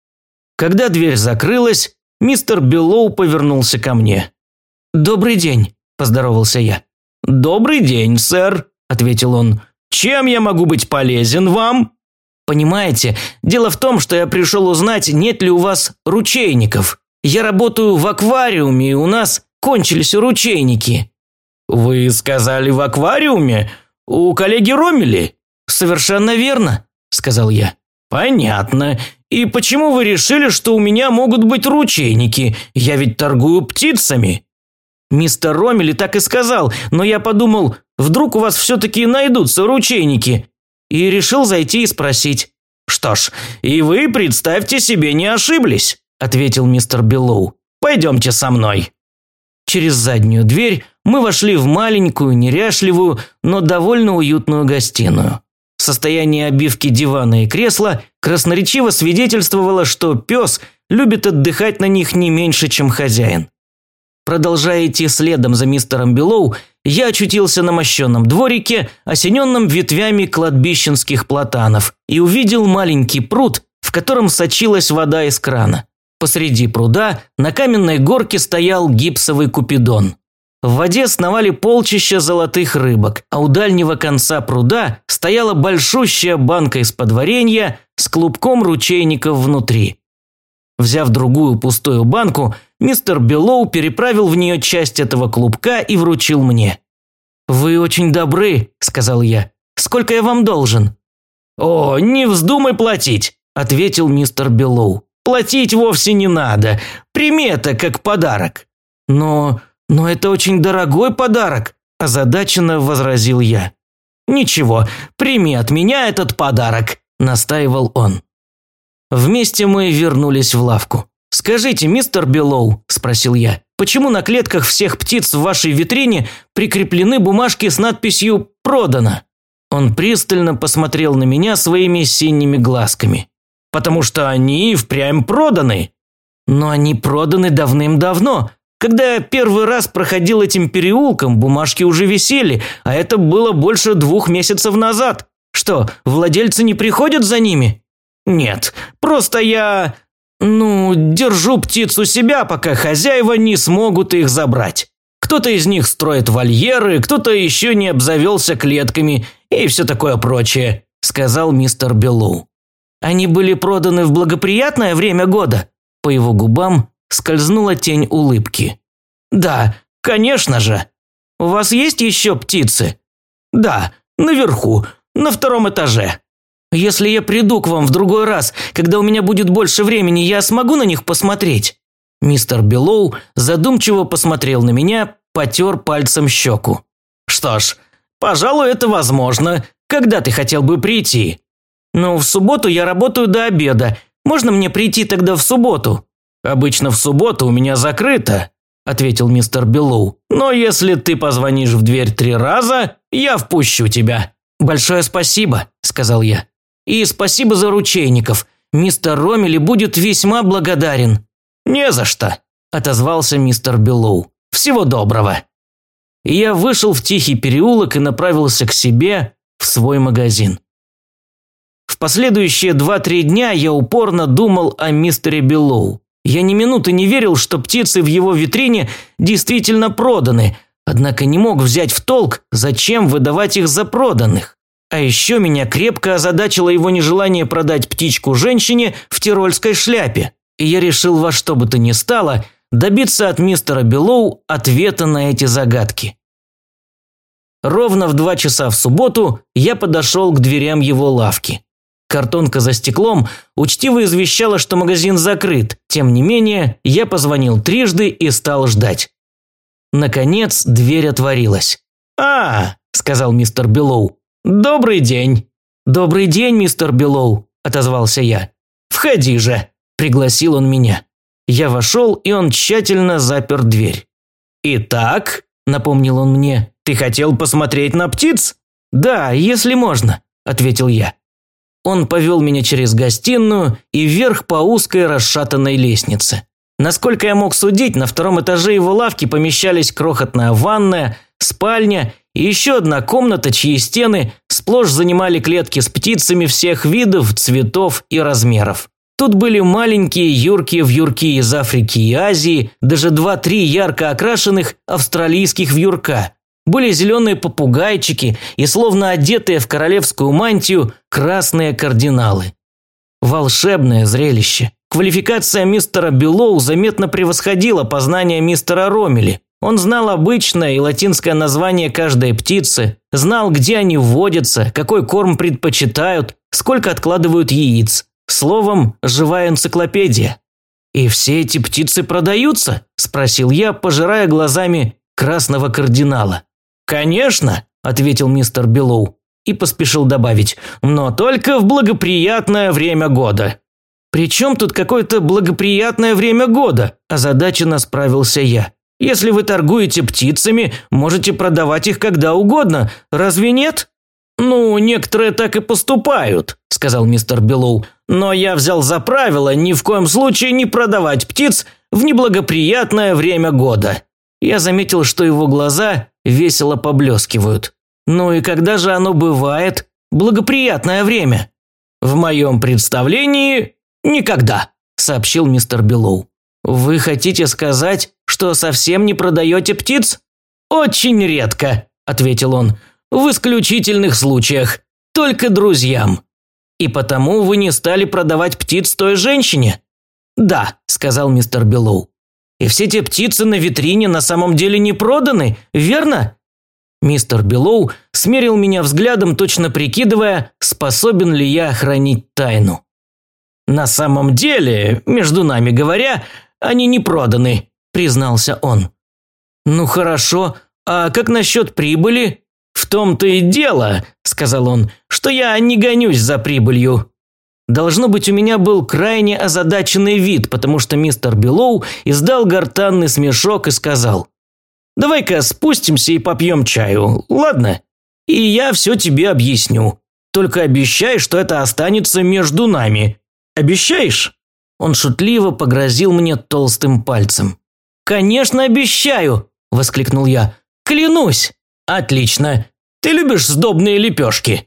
Когда дверь закрылась, мистер Беллоу повернулся ко мне. «Добрый день», – поздоровался я. «Добрый день, сэр», – ответил он. «Чем я могу быть полезен вам?» «Понимаете, дело в том, что я пришел узнать, нет ли у вас ручейников. Я работаю в аквариуме, и у нас кончились ручейники». «Вы сказали в аквариуме? У коллеги Роммели?» «Совершенно верно», – сказал я. «Понятно. И почему вы решили, что у меня могут быть ручейники? Я ведь торгую птицами». «Мистер Роммели так и сказал, но я подумал, вдруг у вас все-таки найдутся ручейники, и решил зайти и спросить». «Что ж, и вы, представьте себе, не ошиблись», – ответил мистер Беллоу. «Пойдемте со мной». Через заднюю дверь мы вошли в маленькую, неряшливую, но довольно уютную гостиную. Состояние обивки дивана и кресла красноречиво свидетельствовало, что пес любит отдыхать на них не меньше, чем хозяин. Продолжая идти следом за мистером Беллоу, я очутился на мощенном дворике, осененном ветвями кладбищенских платанов, и увидел маленький пруд, в котором сочилась вода из крана. Посреди пруда на каменной горке стоял гипсовый купидон. В воде сновали полчища золотых рыбок, а у дальнего конца пруда стояла большущая банка из-под варенья с клубком ручейников внутри. Взяв другую пустую банку, мистер Беллоу переправил в нее часть этого клубка и вручил мне. «Вы очень добры», – сказал я. «Сколько я вам должен?» «О, не вздумай платить», – ответил мистер Беллоу. «Платить вовсе не надо. Прими это как подарок». Но это очень дорогой подарок», – озадаченно возразил я. «Ничего, прими от меня этот подарок», – настаивал он. Вместе мы вернулись в лавку. «Скажите, мистер Беллоу», – спросил я, – «почему на клетках всех птиц в вашей витрине прикреплены бумажки с надписью «Продано»?» Он пристально посмотрел на меня своими синими глазками. «Потому что они впрямь проданы». «Но они проданы давным-давно. Когда я первый раз проходил этим переулком, бумажки уже висели, а это было больше 2 месяцев назад. Что, владельцы не приходят за ними?» «Нет, просто я... держу птиц у себя, пока хозяева не смогут их забрать. Кто-то из них строит вольеры, кто-то еще не обзавелся клетками и все такое прочее», – сказал мистер Беллоу. «Они были проданы в благоприятное время года?» По его губам скользнула тень улыбки. «Да, конечно же. У вас есть еще птицы?» «Да, наверху, на 2 этаже». «Если я приду к вам в другой раз, когда у меня будет больше времени, я смогу на них посмотреть?» Мистер Беллоу задумчиво посмотрел на меня, потер пальцем щеку. «Что ж, пожалуй, это возможно. Когда ты хотел бы прийти?» «В субботу я работаю до обеда. Можно мне прийти тогда в субботу?» «Обычно в субботу у меня закрыто», – ответил мистер Беллоу. «Но если ты позвонишь в дверь 3 раза, я впущу тебя». «Большое спасибо», – сказал я. «И спасибо за ручейников. Мистер Роммели будет весьма благодарен». «Не за что», – отозвался мистер Беллоу. «Всего доброго». И я вышел в тихий переулок и направился к себе в свой магазин. В последующие 2-3 дня я упорно думал о мистере Беллоу. Я ни минуты не верил, что птицы в его витрине действительно проданы, однако не мог взять в толк, зачем выдавать их за проданных. А еще меня крепко озадачило его нежелание продать птичку женщине в тирольской шляпе, и я решил во что бы то ни стало добиться от мистера Беллоу ответа на эти загадки. Ровно в 2 часа в субботу я подошел к дверям его лавки. Картонка за стеклом учтиво извещала, что магазин закрыт. Тем не менее, я позвонил трижды и стал ждать. Наконец, дверь отворилась. «А, – сказал мистер Беллоу, – добрый день». «Добрый день, мистер Беллоу», – отозвался я. «Входи же», – пригласил он меня. Я вошел, и он тщательно запер дверь. «Итак», – напомнил он мне, – «ты хотел посмотреть на птиц?» «Да, если можно», – ответил я. Он повел меня через гостиную и вверх по узкой расшатанной лестнице. Насколько я мог судить, на 2-м этаже его лавки помещались крохотная ванная, спальня и еще одна комната, чьи стены сплошь занимали клетки с птицами всех видов, цветов и размеров. Тут были маленькие юркие вьюрки из Африки и Азии, даже 2-3 ярко окрашенных австралийских вьюрка. Были зеленые попугайчики и, словно одетые в королевскую мантию, красные кардиналы. Волшебное зрелище. Квалификация мистера Беллоу заметно превосходила познания мистера Роммели. Он знал обычное и латинское название каждой птицы, знал, где они водятся, какой корм предпочитают, сколько откладывают яиц. Словом, живая энциклопедия. «И все эти птицы продаются?» – спросил я, пожирая глазами красного кардинала. «Конечно», – ответил мистер Беллоу и поспешил добавить, «но только в благоприятное время года». «При чем тут какое-то благоприятное время года?» – озадаченно справился я. «Если вы торгуете птицами, можете продавать их когда угодно, разве нет?» «Ну, некоторые так и поступают», – сказал мистер Беллоу, «но я взял за правило ни в коем случае не продавать птиц в неблагоприятное время года». Я заметил, что его глаза весело поблескивают. «Ну и когда же оно бывает? Благоприятное время?» «В моем представлении никогда», – сообщил мистер Беллоу. «Вы хотите сказать, что совсем не продаете птиц?» «Очень редко», – ответил он, – «в исключительных случаях, только друзьям». «И потому вы не стали продавать птиц той женщине?» «Да», – сказал мистер Беллоу. «И все те птицы на витрине на самом деле не проданы, верно?» Мистер Беллоу смерил меня взглядом, точно прикидывая, способен ли я хранить тайну. «На самом деле, между нами говоря, они не проданы», – признался он. «Ну хорошо, а как насчет прибыли?» «В том-то и дело», – сказал он, – «что я не гонюсь за прибылью». Должно быть, у меня был крайне озадаченный вид, потому что мистер Беллоу издал гортанный смешок и сказал: «Давай-ка спустимся и попьем чаю, ладно? И я все тебе объясню. Только обещай, что это останется между нами. Обещаешь?» Он шутливо погрозил мне толстым пальцем. «Конечно, обещаю!» – воскликнул я. «Клянусь!» «Отлично! Ты любишь сдобные лепешки?»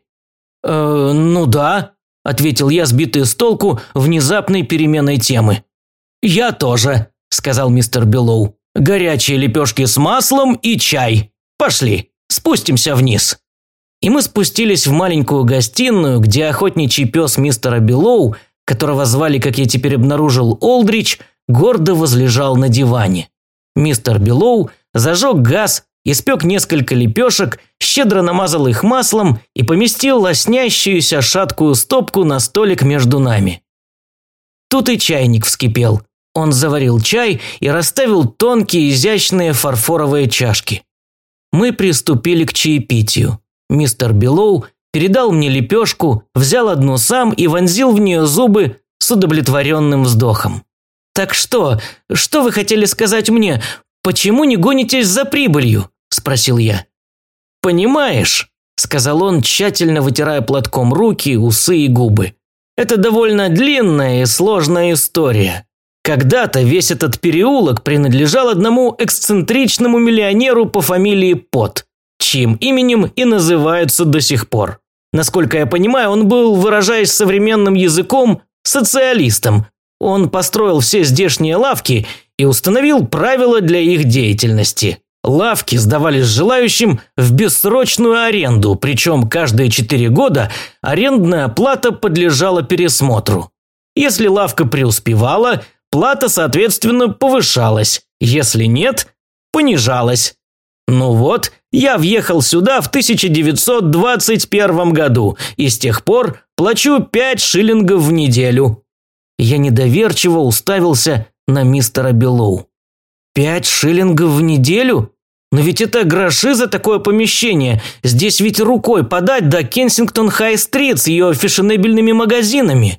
«Ну да», – ответил я, сбитый с толку внезапной переменой темы. «Я тоже», – сказал мистер Беллоу. «Горячие лепешки с маслом и чай. Пошли, спустимся вниз». И мы спустились в маленькую гостиную, где охотничий пес мистера Беллоу, которого звали, как я теперь обнаружил, Олдрич, гордо возлежал на диване. Мистер Беллоу зажег газ, испек несколько лепешек, щедро намазал их маслом и поместил лоснящуюся шаткую стопку на столик между нами. Тут и чайник вскипел. Он заварил чай и расставил тонкие изящные фарфоровые чашки. Мы приступили к чаепитию. Мистер Беллоу передал мне лепешку, взял одну сам и вонзил в нее зубы с удовлетворенным вздохом. «Так что вы хотели сказать мне? Почему не гонитесь за прибылью?» – спросил я. «Понимаешь», – сказал он, тщательно вытирая платком руки, усы и губы. «Это довольно длинная и сложная история. Когда-то весь этот переулок принадлежал одному эксцентричному миллионеру по фамилии Пот, чьим именем и называется до сих пор. Насколько я понимаю, он был, выражаясь современным языком, социалистом. Он построил все здешние лавки и установил правила для их деятельности. Лавки сдавались желающим в бессрочную аренду, причем каждые 4 года арендная плата подлежала пересмотру. Если лавка преуспевала, плата, соответственно, повышалась, если нет, понижалась. Ну вот, я въехал сюда в 1921 году и с тех пор плачу 5 шиллингов в неделю. Я недоверчиво уставился на мистера Беллоу. 5 шиллингов в неделю? Но ведь это гроши за такое помещение. Здесь ведь рукой подать до Кенсингтон-Хай-стрит с ее фешенебельными магазинами.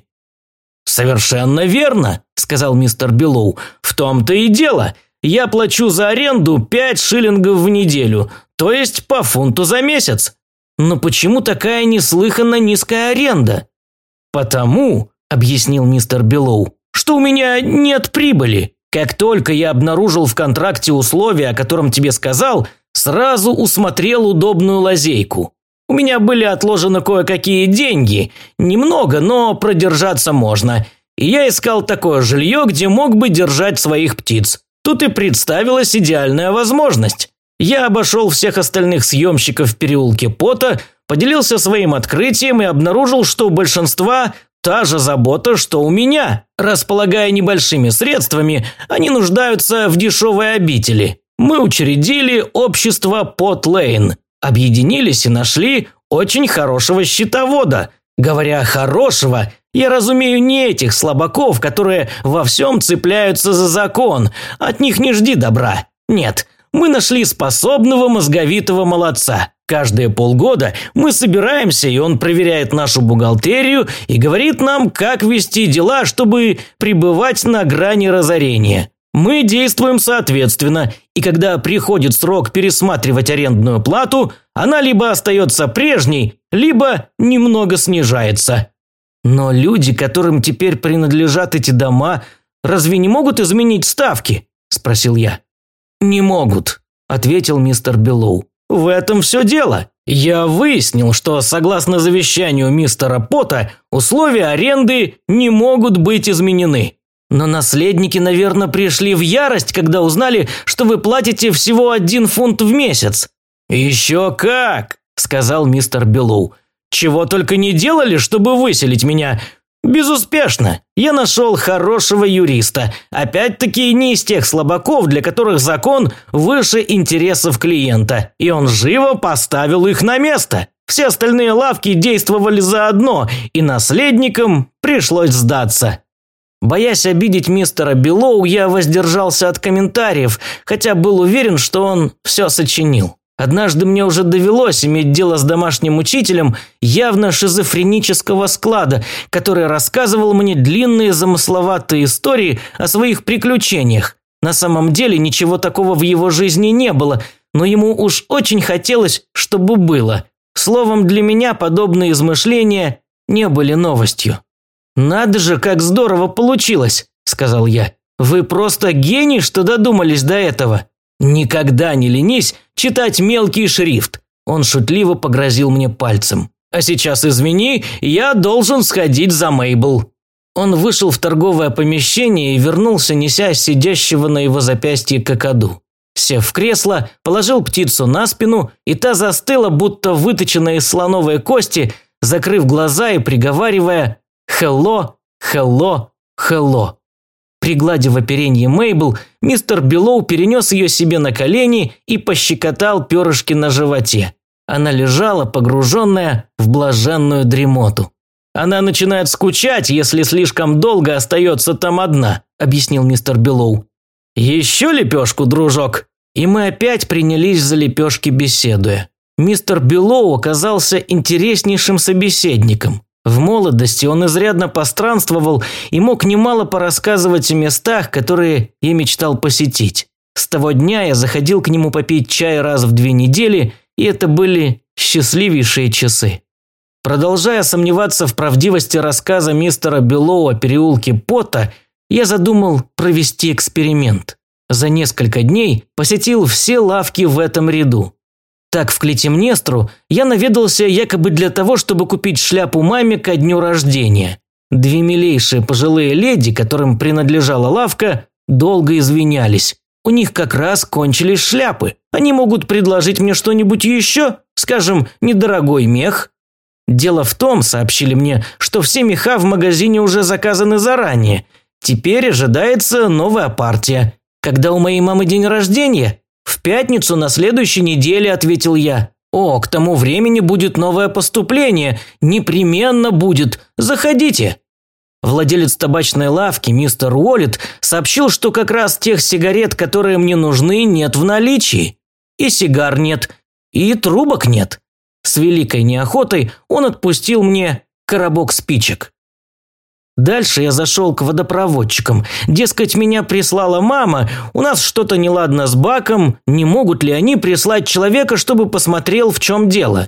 «Совершенно верно», – сказал мистер Беллоу. «В том-то и дело. Я плачу за аренду 5 шиллингов в неделю, то есть по фунту за месяц. Но почему такая неслыханно низкая аренда?» «Потому», – объяснил мистер Беллоу, – «что у меня нет прибыли. Как только я обнаружил в контракте условия, о котором тебе сказал, сразу усмотрел удобную лазейку. У меня были отложены кое-какие деньги, немного, но продержаться можно. И я искал такое жилье, где мог бы держать своих птиц. Тут и представилась идеальная возможность. Я обошел всех остальных съемщиков в переулке Пота, поделился своим открытием и обнаружил, что у большинства та же забота, что у меня. Располагая небольшими средствами, они нуждаются в дешевой обители. Мы учредили общество Пот-Лейн, объединились и нашли очень хорошего счетовода. Говоря «хорошего», я разумею не этих слабаков, которые во всем цепляются за закон. От них не жди добра. Нет, мы нашли способного мозговитого молодца. Каждые полгода мы собираемся, и он проверяет нашу бухгалтерию и говорит нам, как вести дела, чтобы пребывать на грани разорения. Мы действуем соответственно, и когда приходит срок пересматривать арендную плату, она либо остается прежней, либо немного снижается. Но люди, которым теперь принадлежат эти дома, разве не могут изменить ставки? – спросил я. «Не могут», – ответил мистер Беллоу. «В этом все дело. Я выяснил, что, согласно завещанию мистера Пота, условия аренды не могут быть изменены. Но наследники, наверное, пришли в ярость, когда узнали, что вы платите всего 1 фунт в месяц». «Еще как», – сказал мистер Беллоу. «Чего только не делали, чтобы выселить меня. Безуспешно. Я нашел хорошего юриста. Опять-таки не из тех слабаков, для которых закон выше интересов клиента. И он живо поставил их на место. Все остальные лавки действовали заодно, и наследникам пришлось сдаться». Боясь обидеть мистера Беллоу, я воздержался от комментариев, хотя был уверен, что он все сочинил. Однажды мне уже довелось иметь дело с домашним учителем явно шизофренического склада, который рассказывал мне длинные замысловатые истории о своих приключениях. На самом деле ничего такого в его жизни не было, но ему уж очень хотелось, чтобы было. Словом, для меня подобные измышления не были новостью. «Надо же, как здорово получилось», – сказал я. «Вы просто гений, что додумались до этого. Никогда не ленись читать мелкий шрифт». Он шутливо погрозил мне пальцем. «А сейчас, извини, я должен сходить за Мейбл». Он вышел в торговое помещение и вернулся, неся сидящего на его запястье какаду. Сев в кресло, положил птицу на спину, и та застыла, будто выточенная из слоновой кости, закрыв глаза и приговаривая «Хелло, хелло, хелло». Пригладив оперенье Мейбл, мистер Беллоу перенес ее себе на колени и пощекотал перышки на животе. Она лежала, погруженная в блаженную дремоту. «Она начинает скучать, если слишком долго остается там одна», – объяснил мистер Беллоу. «Еще лепешку, дружок?» И мы опять принялись за лепешки, беседуя. Мистер Беллоу оказался интереснейшим собеседником. В молодости он изрядно постранствовал и мог немало порассказывать о местах, которые я мечтал посетить. С того дня я заходил к нему попить чай раз в 2 недели, и это были счастливейшие часы. Продолжая сомневаться в правдивости рассказа мистера Беллоу о переулке Пота, я задумал провести эксперимент. За несколько дней посетил все лавки в этом ряду. Так в Клитемнестру я наведался якобы для того, чтобы купить шляпу маме ко дню рождения. 2 милейшие пожилые леди, которым принадлежала лавка, долго извинялись. У них как раз кончились шляпы. Они могут предложить мне что-нибудь еще, скажем, недорогой мех. Дело в том, сообщили мне, что все меха в магазине уже заказаны заранее. Теперь ожидается новая партия. Когда у моей мамы день рождения? В пятницу на следующей неделе, ответил я. О, к тому времени будет новое поступление. Непременно будет. Заходите. Владелец табачной лавки, мистер Уоллет, сообщил, что как раз тех сигарет, которые мне нужны, нет в наличии. И сигар нет, и трубок нет. С великой неохотой он отпустил мне коробок спичек. Дальше я зашел к водопроводчикам. Дескать, меня прислала мама, у нас что-то неладно с баком, не могут ли они прислать человека, чтобы посмотрел, в чем дело?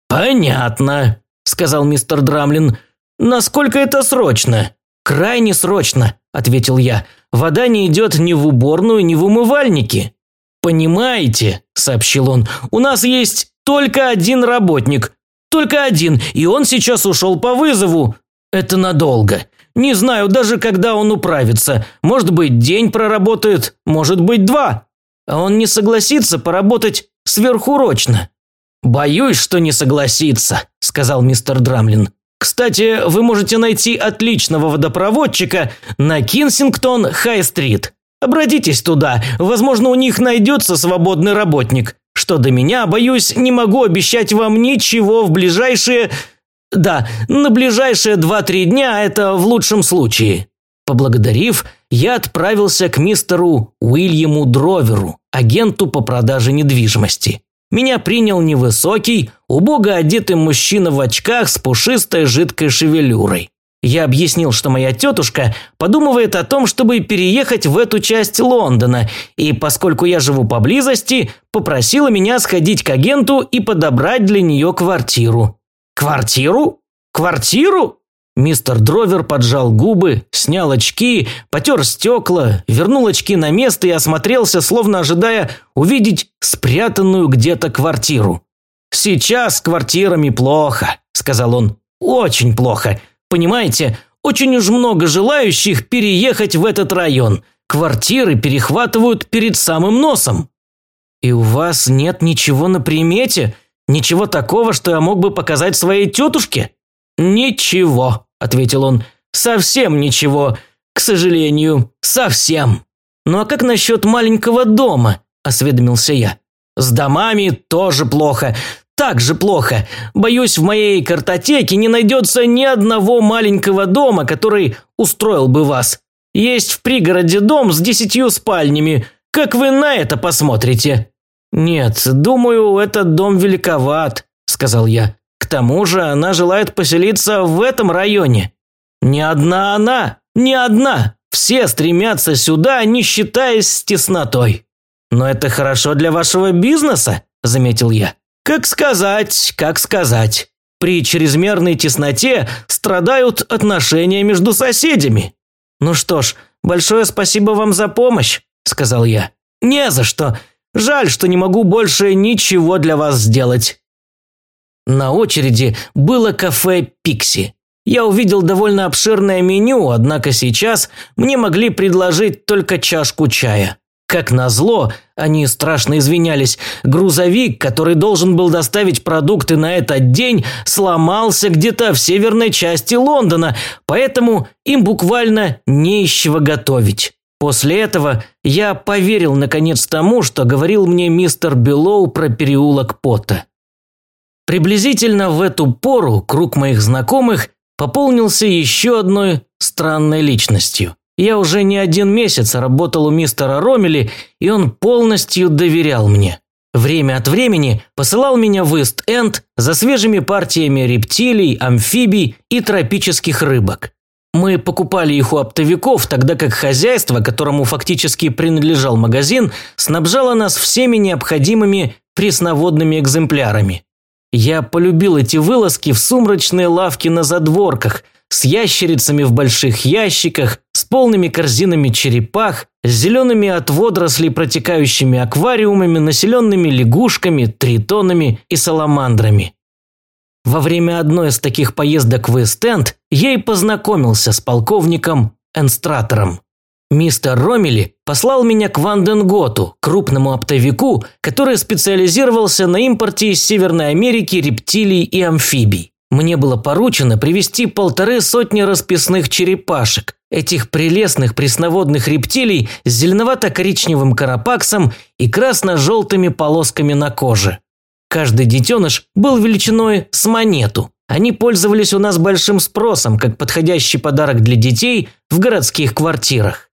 «Понятно», – сказал мистер Драмлин. «Насколько это срочно?» «Крайне срочно», – ответил я. «Вода не идет ни в уборную, ни в умывальники». «Понимаете», – сообщил он, – «у нас есть только один работник. Только один, и он сейчас ушел по вызову. Это надолго. Не знаю даже, когда он управится. Может быть, день проработает, может быть, 2. А он не согласится поработать сверхурочно». «Боюсь, что не согласится», – сказал мистер Драмлин. «Кстати, вы можете найти отличного водопроводчика на Кенсингтон-Хай-стрит. Обратитесь туда, возможно, у них найдется свободный работник. Что до меня, боюсь, не могу обещать вам ничего в ближайшие... Да, на ближайшие 2-3 дня, это в лучшем случае». Поблагодарив, я отправился к мистеру Уильяму Дроверу, агенту по продаже недвижимости. Меня принял невысокий, убого одетый мужчина в очках с пушистой жидкой шевелюрой. Я объяснил, что моя тетушка подумывает о том, чтобы переехать в эту часть Лондона, и поскольку я живу поблизости, попросила меня сходить к агенту и подобрать для нее квартиру. «Квартиру? Квартиру?» Мистер Дровер поджал губы, снял очки, потер стекла, вернул очки на место и осмотрелся, словно ожидая увидеть спрятанную где-то квартиру. «Сейчас с квартирами плохо», – сказал он. «Очень плохо. Понимаете, очень уж много желающих переехать в этот район. Квартиры перехватывают перед самым носом». «И у вас нет ничего на примете? Ничего такого, что я мог бы показать своей тетушке?» «Ничего», – ответил он. «Совсем ничего. К сожалению, совсем». «Ну а как насчет маленького дома?» – осведомился я. «С домами тоже плохо. Так же плохо. Боюсь, в моей картотеке не найдется ни одного маленького дома, который устроил бы вас. Есть в пригороде дом с 10 спальнями. Как вы на это посмотрите?» «Нет, думаю, этот дом великоват», – сказал я. «К тому же она желает поселиться в этом районе». «Не одна она, не одна. Все стремятся сюда, не считаясь с теснотой». «Но это хорошо для вашего бизнеса», – заметил я. «Как сказать, как сказать. При чрезмерной тесноте страдают отношения между соседями». «Ну что ж, большое спасибо вам за помощь», – сказал я. «Не за что. Жаль, что не могу больше ничего для вас сделать». На очереди было кафе «Пикси». Я увидел довольно обширное меню, однако сейчас мне могли предложить только чашку чая. Как назло, они страшно извинялись, грузовик, который должен был доставить продукты на этот день, сломался где-то в северной части Лондона, поэтому им буквально не из чего готовить. После этого я поверил наконец тому, что говорил мне мистер Беллоу про переулок Пота. Приблизительно в эту пору круг моих знакомых пополнился еще одной странной личностью. Я уже не 1 месяц работал у мистера Роммели, и он полностью доверял мне. Время от времени посылал меня в Ист-Энд за свежими партиями рептилий, амфибий и тропических рыбок. Мы покупали их у оптовиков, тогда как хозяйство, которому фактически принадлежал магазин, снабжало нас всеми необходимыми пресноводными экземплярами. Я полюбил эти вылазки в сумрачные лавки на задворках, с ящерицами в больших ящиках, с полными корзинами черепах, с зелеными от водорослей протекающими аквариумами, населенными лягушками, тритонами и саламандрами. Во время одной из таких поездок в Ист-Энд я и познакомился с полковником Энстратором. Мистер Роммели послал меня к Ванденготу, крупному оптовику, который специализировался на импорте из Северной Америки рептилий и амфибий. Мне было поручено привезти 150 расписных черепашек, этих прелестных пресноводных рептилий с зеленовато-коричневым карапаксом и красно-желтыми полосками на коже. Каждый детеныш был величиной с монету. Они пользовались у нас большим спросом, как подходящий подарок для детей в городских квартирах.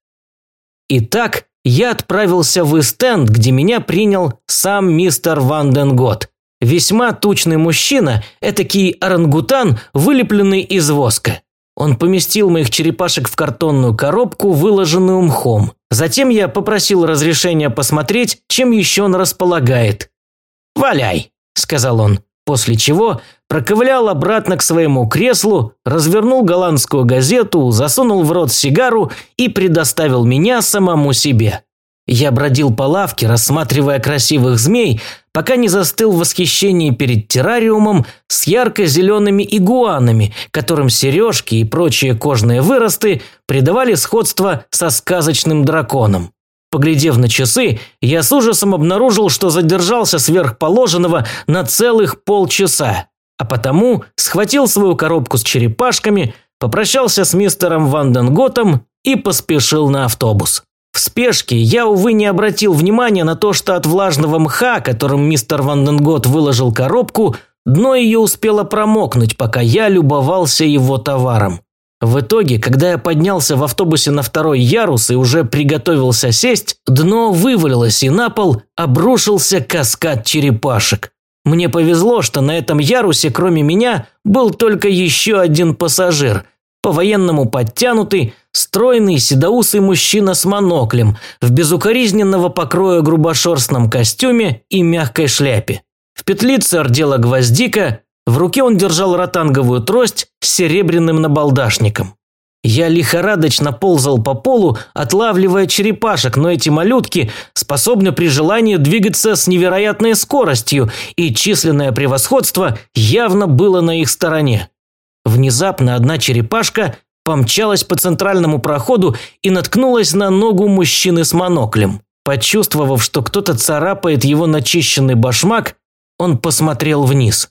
Итак, я отправился в Ист-Энд, где меня принял сам мистер Ванденгот. Весьма тучный мужчина, этакий орангутан, вылепленный из воска. Он поместил моих черепашек в картонную коробку, выложенную мхом. Затем я попросил разрешения посмотреть, чем еще он располагает. «Валяй», – сказал он, после чего проковылял обратно к своему креслу, развернул голландскую газету, засунул в рот сигару и предоставил меня самому себе. Я бродил по лавке, рассматривая красивых змей, пока не застыл в восхищении перед террариумом с ярко-зелеными игуанами, которым сережки и прочие кожные выросты придавали сходство со сказочным драконом. Поглядев на часы, я с ужасом обнаружил, что задержался сверх положенного на целых полчаса, а потому схватил свою коробку с черепашками, попрощался с мистером Ванденготом и поспешил на автобус. В спешке я, увы, не обратил внимания на то, что от влажного мха, которым мистер Ванденгот выложил коробку, дно ее успело промокнуть, пока я любовался его товаром. В итоге, когда я поднялся в автобусе на 2-й ярус и уже приготовился сесть, дно вывалилось и на пол обрушился каскад черепашек. Мне повезло, что на этом ярусе, кроме меня, был только еще один пассажир – по-военному подтянутый, стройный, седоусый мужчина с моноклем, в безукоризненного покроя грубошерстном костюме и мягкой шляпе. В петлице рдела гвоздика, в руке он держал ротанговую трость с серебряным набалдашником. Я лихорадочно ползал по полу, отлавливая черепашек, но эти малютки способны при желании двигаться с невероятной скоростью, и численное превосходство явно было на их стороне. Внезапно одна черепашка помчалась по центральному проходу и наткнулась на ногу мужчины с моноклем. Почувствовав, что кто-то царапает его начищенный башмак, он посмотрел вниз.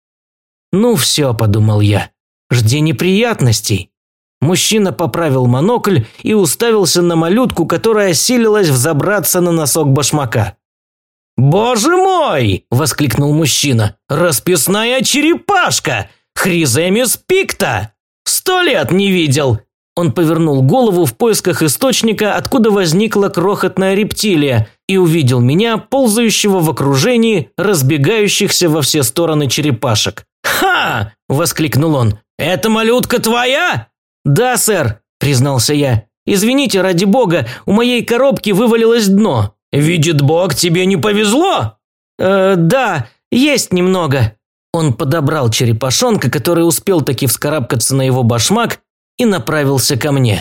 «Ну все», – подумал я, – «жди неприятностей». Мужчина поправил монокль и уставился на малютку, которая силилась взобраться на носок башмака. «Боже мой!» – воскликнул мужчина. «Расписная черепашка! Хриземис пикта! 100 лет не видел!» Он повернул голову в поисках источника, откуда возникла крохотная рептилия, и увидел меня, ползающего в окружении разбегающихся во все стороны черепашек. «Ха!» – воскликнул он. «Эта малютка твоя?» «Да, сэр», – признался я. «Извините, ради бога, у моей коробки вывалилось дно». «Видит бог, тебе не повезло?» «Да, есть немного». Он подобрал черепашонка, который успел таки вскарабкаться на его башмак, и направился ко мне.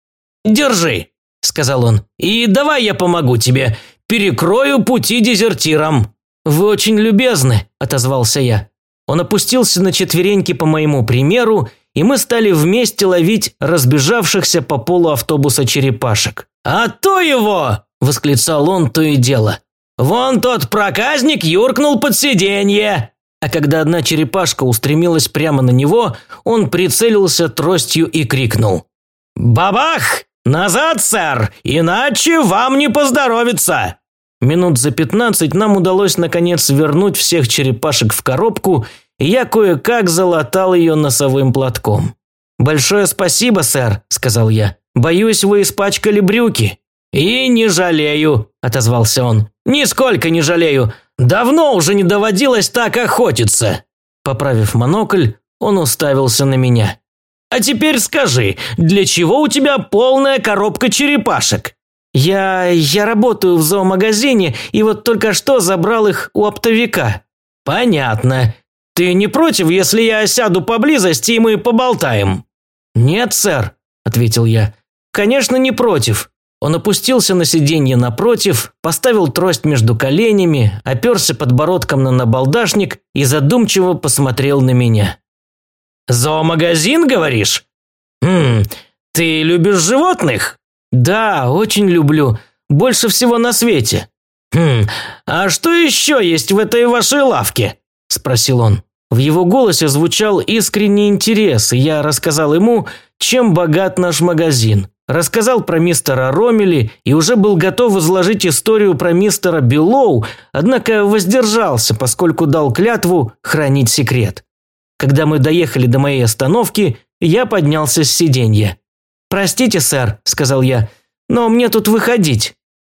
«Держи», – сказал он, – «и давай я помогу тебе, перекрою пути дезертирам». «Вы очень любезны», – отозвался я. Он опустился на четвереньки по моему примеру, и мы стали вместе ловить разбежавшихся по полу автобуса черепашек. «А то его!» – восклицал он то и дело. «Вон тот проказник юркнул под сиденье!» А когда одна черепашка устремилась прямо на него, он прицелился тростью и крикнул. «Бабах! Назад, сэр! Иначе вам не поздоровится!» Минут за 15 нам удалось наконец вернуть всех черепашек в коробку, и я кое-как залатал ее носовым платком. «Большое спасибо, сэр», – сказал я. «Боюсь, вы испачкали брюки». «И не жалею», – отозвался он. «Нисколько не жалею. Давно уже не доводилось так охотиться». Поправив монокль, он уставился на меня. «А теперь скажи, для чего у тебя полная коробка черепашек?» Я работаю в зоомагазине и вот только что забрал их у оптовика». «Понятно. Ты не против, если я сяду поблизости и мы поболтаем?» «Нет, сэр», – ответил я. «Конечно, не против». Он опустился на сиденье напротив, поставил трость между коленями, оперся подбородком на набалдашник и задумчиво посмотрел на меня. «Зоомагазин, говоришь? Ты любишь животных?» Да, очень люблю. Больше всего на свете. А что еще есть в этой вашей лавке? Спросил он. В его голосе звучал искренний интерес, и я рассказал ему, чем богат наш магазин. Рассказал про мистера Роммели и уже был готов изложить историю про мистера Беллоу, однако воздержался, поскольку дал клятву хранить секрет. Когда мы доехали до моей остановки, я поднялся с сиденья. «Простите, сэр», – сказал я, – «но мне тут выходить».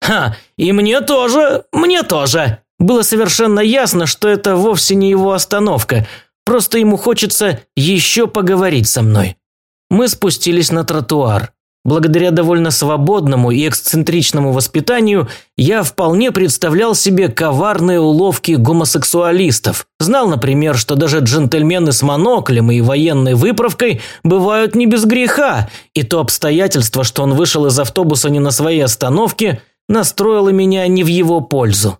И мне тоже, мне тоже». Было совершенно ясно, что это вовсе не его остановка, просто ему хочется еще поговорить со мной. Мы спустились на тротуар. Благодаря довольно свободному и эксцентричному воспитанию я вполне представлял себе коварные уловки гомосексуалистов. Знал, например, что даже джентльмены с моноклем и военной выправкой бывают не без греха, и то обстоятельство, что он вышел из автобуса не на своей остановке, настроило меня не в его пользу.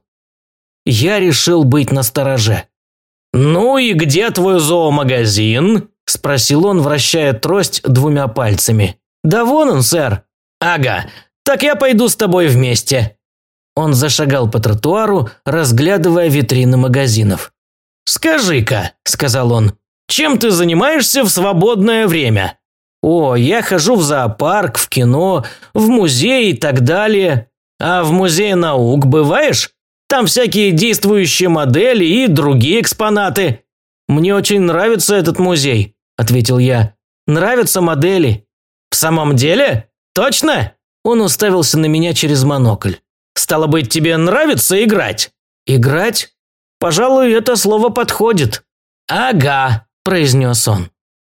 Я решил быть настороже. «Ну и где твой зоомагазин?» – спросил он, вращая трость двумя пальцами. «Да вон он, сэр». «Ага, так я пойду с тобой вместе». Он зашагал по тротуару, разглядывая витрины магазинов. «Скажи-ка», – сказал он, – «чем ты занимаешься в свободное время?» «О, я хожу в зоопарк, в кино, в музей и так далее». «А в музее наук бываешь? Там всякие действующие модели и другие экспонаты». «Мне очень нравится этот музей», – ответил я. «Нравятся модели». «В самом деле? Точно?» Он уставился на меня через монокль. «Стало быть, тебе нравится играть?» «Играть? Пожалуй, это слово подходит». «Ага», – произнес он.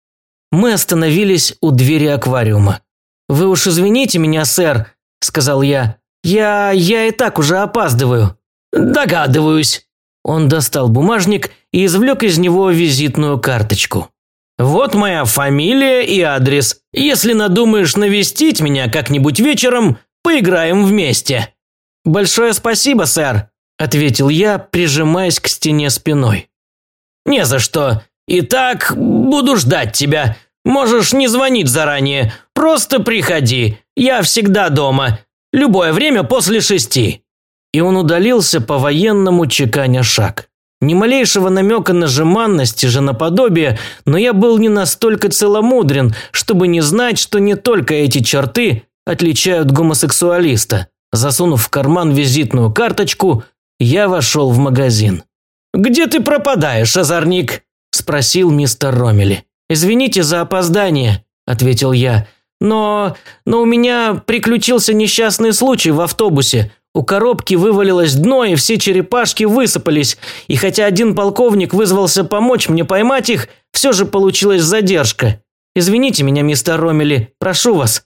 Мы остановились у двери аквариума. «Вы уж извините меня, сэр», – сказал я. «Я и так уже опаздываю». «Догадываюсь». Он достал бумажник и извлек из него визитную карточку. «Вот моя фамилия и адрес. Если надумаешь навестить меня как-нибудь вечером, поиграем вместе». «Большое спасибо, сэр», – ответил я, прижимаясь к стене спиной. «Не за что. Итак, буду ждать тебя. Можешь не звонить заранее. Просто приходи. Я всегда дома. Любое время после 6. И он удалился по-военному, чеканя шаг. Ни малейшего намека на жеманность и женоподобие, но я был не настолько целомудрен, чтобы не знать, что не только эти черты отличают гомосексуалиста. Засунув в карман визитную карточку, я вошел в магазин. «Где ты пропадаешь, озорник?» – спросил мистер Роммели. «Извините за опоздание», – ответил я. Но у меня приключился несчастный случай в автобусе. У коробки вывалилось дно, и все черепашки высыпались. И хотя один полковник вызвался помочь мне поймать их, все же получилась задержка. Извините меня, мистер Роммели, прошу вас».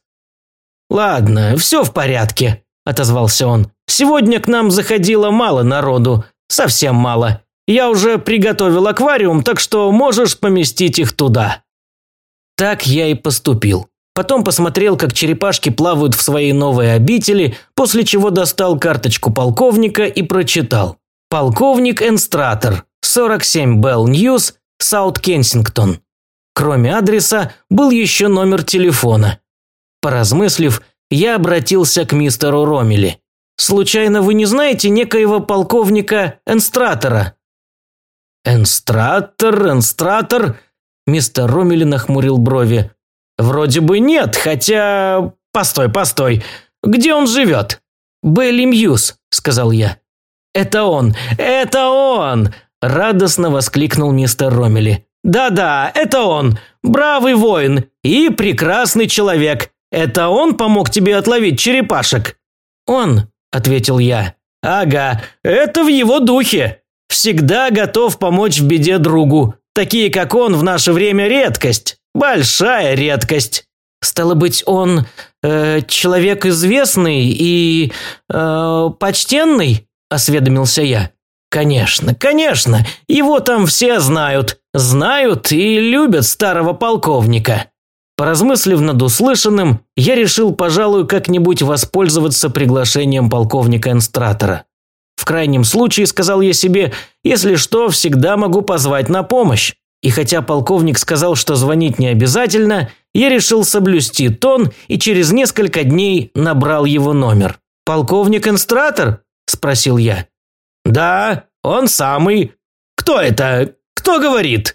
«Ладно, все в порядке», – отозвался он. «Сегодня к нам заходило мало народу, совсем мало. Я уже приготовил аквариум, так что можешь поместить их туда». Так я и поступил. Потом посмотрел, как черепашки плавают в своей новой обители, после чего достал карточку полковника и прочитал. «Полковник Энстратор, 47 Белл Ньюс, Саут Кенсингтон». Кроме адреса, был еще номер телефона. Поразмыслив, я обратился к мистеру Роммели. «Случайно вы не знаете некоего полковника Энстратора?» «Энстратор?» Мистер Роммели нахмурил брови. «Вроде бы нет, хотя… Постой. Где он живет?» «Белли Мьюз», – сказал я. «Это он! Радостно воскликнул мистер Роммели. «Да, это он! Бравый воин и прекрасный человек! Это он помог тебе отловить черепашек?» «Он», – ответил я. «Ага, это в его духе! Всегда готов помочь в беде другу. Такие, как он, в наше время редкость. Большая редкость». «Стало быть, он человек известный и почтенный?» – осведомился я. «Конечно, его там все знают и любят старого полковника». Поразмыслив над услышанным, я решил, пожалуй, как-нибудь воспользоваться приглашением полковника Энстратора. В крайнем случае, сказал я себе, если что, всегда могу позвать на помощь. И хотя полковник сказал, что звонить не обязательно, я решил соблюсти тон и через несколько дней набрал его номер. «Полковник Энстратор?» – спросил я. «Да, он самый. Кто это? Кто говорит?»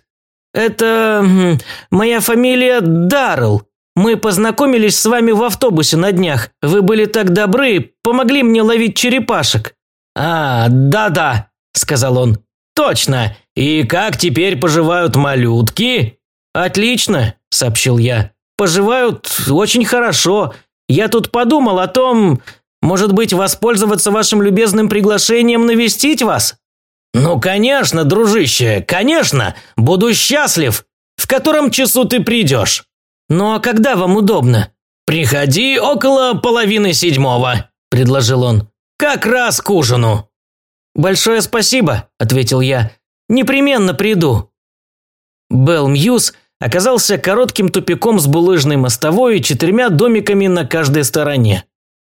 «Это... моя фамилия Даррелл. Мы познакомились с вами в автобусе на днях. Вы были так добры, помогли мне ловить черепашек». «А, да-да», – сказал он. «Точно. И как теперь поживают малютки?» «Отлично», – сообщил я. «Поживают очень хорошо. Я тут подумал о том, может быть, воспользоваться вашим любезным приглашением навестить вас?» «Ну, конечно, дружище, конечно. Буду счастлив. В котором часу ты придешь?» «Ну, а когда вам удобно?» «Приходи около 6:30, – предложил он. «Как раз к ужину». «Большое спасибо», – ответил я. «Непременно приду». Белл-Мьюз оказался коротким тупиком с булыжной мостовой и 4 домиками на каждой стороне.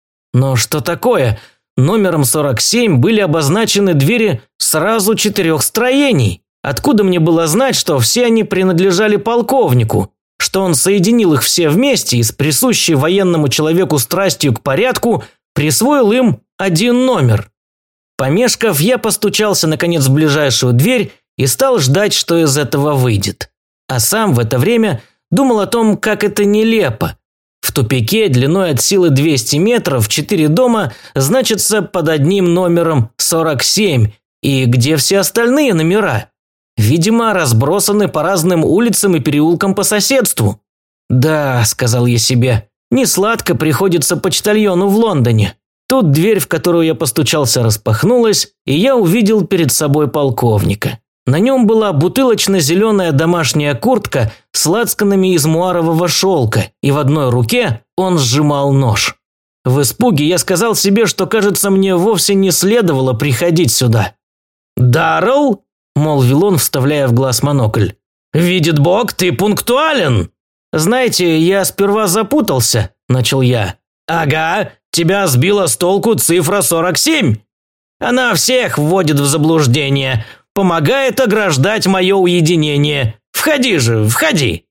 Но что такое? Номером 47 были обозначены двери сразу 4 строений. Откуда мне было знать, что все они принадлежали полковнику, что он соединил их все вместе и с присущей военному человеку страстью к порядку присвоил им один номер? Помешков, я постучался наконец в ближайшую дверь и стал ждать, что из этого выйдет. А сам в это время думал о том, как это нелепо. В тупике длиной от силы 200 метров 4 дома значатся под одним номером 47, и где все остальные номера? Видимо, разбросаны по разным улицам и переулкам по соседству. «Да», – сказал я себе, – «несладко приходится почтальону в Лондоне». Тут дверь, в которую я постучался, распахнулась, и я увидел перед собой полковника. На нем была бутылочно-зеленая домашняя куртка с лацканами из муарового шелка, и в одной руке он сжимал нож. В испуге я сказал себе, что, кажется, мне вовсе не следовало приходить сюда. «Даррелл?» – молвил он, вставляя в глаз монокль. «Видит Бог, ты пунктуален!» «Знаете, я сперва запутался», – начал я. «Ага, тебя сбила с толку цифра 47. Она всех вводит в заблуждение, помогает ограждать мое уединение. Входи же, входи!»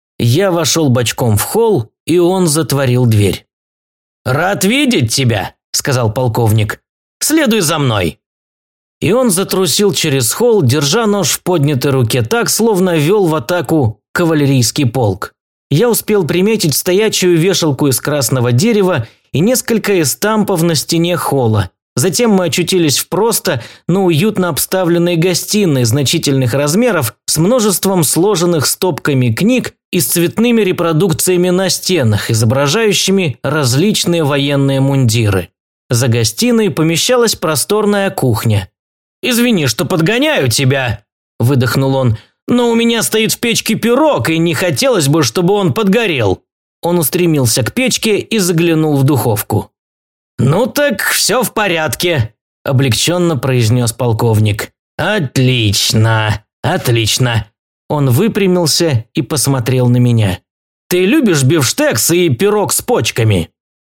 Я вошел бочком в холл, и он затворил дверь. «Рад видеть тебя», – сказал полковник. «Следуй за мной». И он затрусил через холл, держа нож в поднятой руке так, словно вел в атаку кавалерийский полк. Я успел приметить стоячую вешалку из красного дерева и несколько эстампов на стене холла. Затем мы очутились в просто, но уютно обставленной гостиной значительных размеров с множеством сложенных стопками книг и с цветными репродукциями на стенах, изображающими различные военные мундиры. За гостиной помещалась просторная кухня. «Извини, что подгоняю тебя», – выдохнул он, – «но у меня стоит в печке пирог, и не хотелось бы, чтобы он подгорел». Он устремился к печке и заглянул в духовку. «Ну так все в порядке», – облегченно произнес полковник. «Отлично, отлично». Он выпрямился и посмотрел на меня. «Ты любишь бифштекс и пирог с почками?»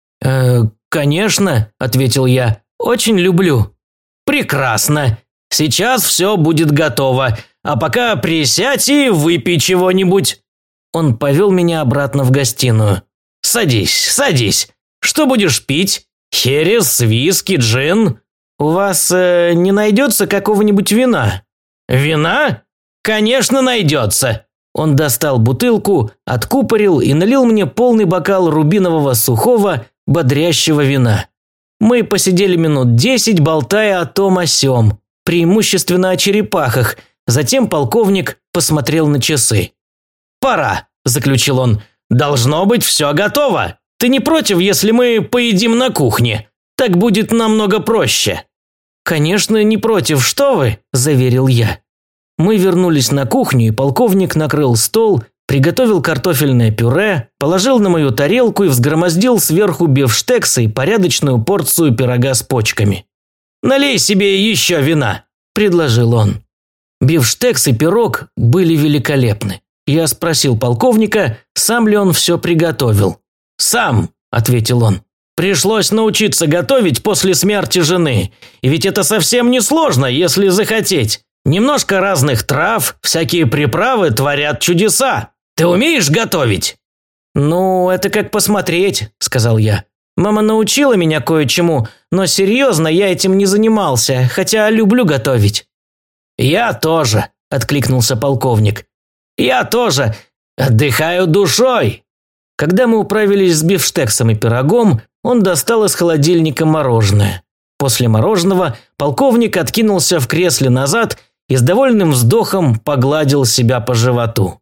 «Конечно», – ответил я, – «очень люблю». «Прекрасно. Сейчас все будет готово. А пока присядь и выпей чего-нибудь». Он повел меня обратно в гостиную. «Садись, садись. Что будешь пить? Херес, виски, джин? У вас не найдется какого-нибудь вина?» «Вина? Конечно, найдется». Он достал бутылку, откупорил и налил мне полный бокал рубинового сухого, бодрящего вина. Мы посидели минут 10, болтая о том о сём, преимущественно о черепахах. Затем полковник посмотрел на часы. «Пора», – заключил он. «Должно быть все готово. Ты не против, если мы поедим на кухне? Так будет намного проще». «Конечно, не против, что вы», – заверил я. Мы вернулись на кухню, и полковник накрыл стол, приготовил картофельное пюре, положил на мою тарелку и взгромоздил сверху бифштекса и порядочную порцию пирога с почками. «Налей себе еще вина», – предложил он. Бифштекс и пирог были великолепны. Я спросил полковника, сам ли он все приготовил. «Сам», – ответил он. «Пришлось научиться готовить после смерти жены. И ведь это совсем не сложно, если захотеть. Немножко разных трав, всякие приправы творят чудеса. Ты умеешь готовить?» «Ну, это как посмотреть», – сказал я. «Мама научила меня кое-чему, но серьезно я этим не занимался, хотя люблю готовить». «Я тоже», – откликнулся полковник. «Я тоже отдыхаю душой». Когда мы управились с бифштексом и пирогом, он достал из холодильника мороженое. После мороженого полковник откинулся в кресле назад и с довольным вздохом погладил себя по животу.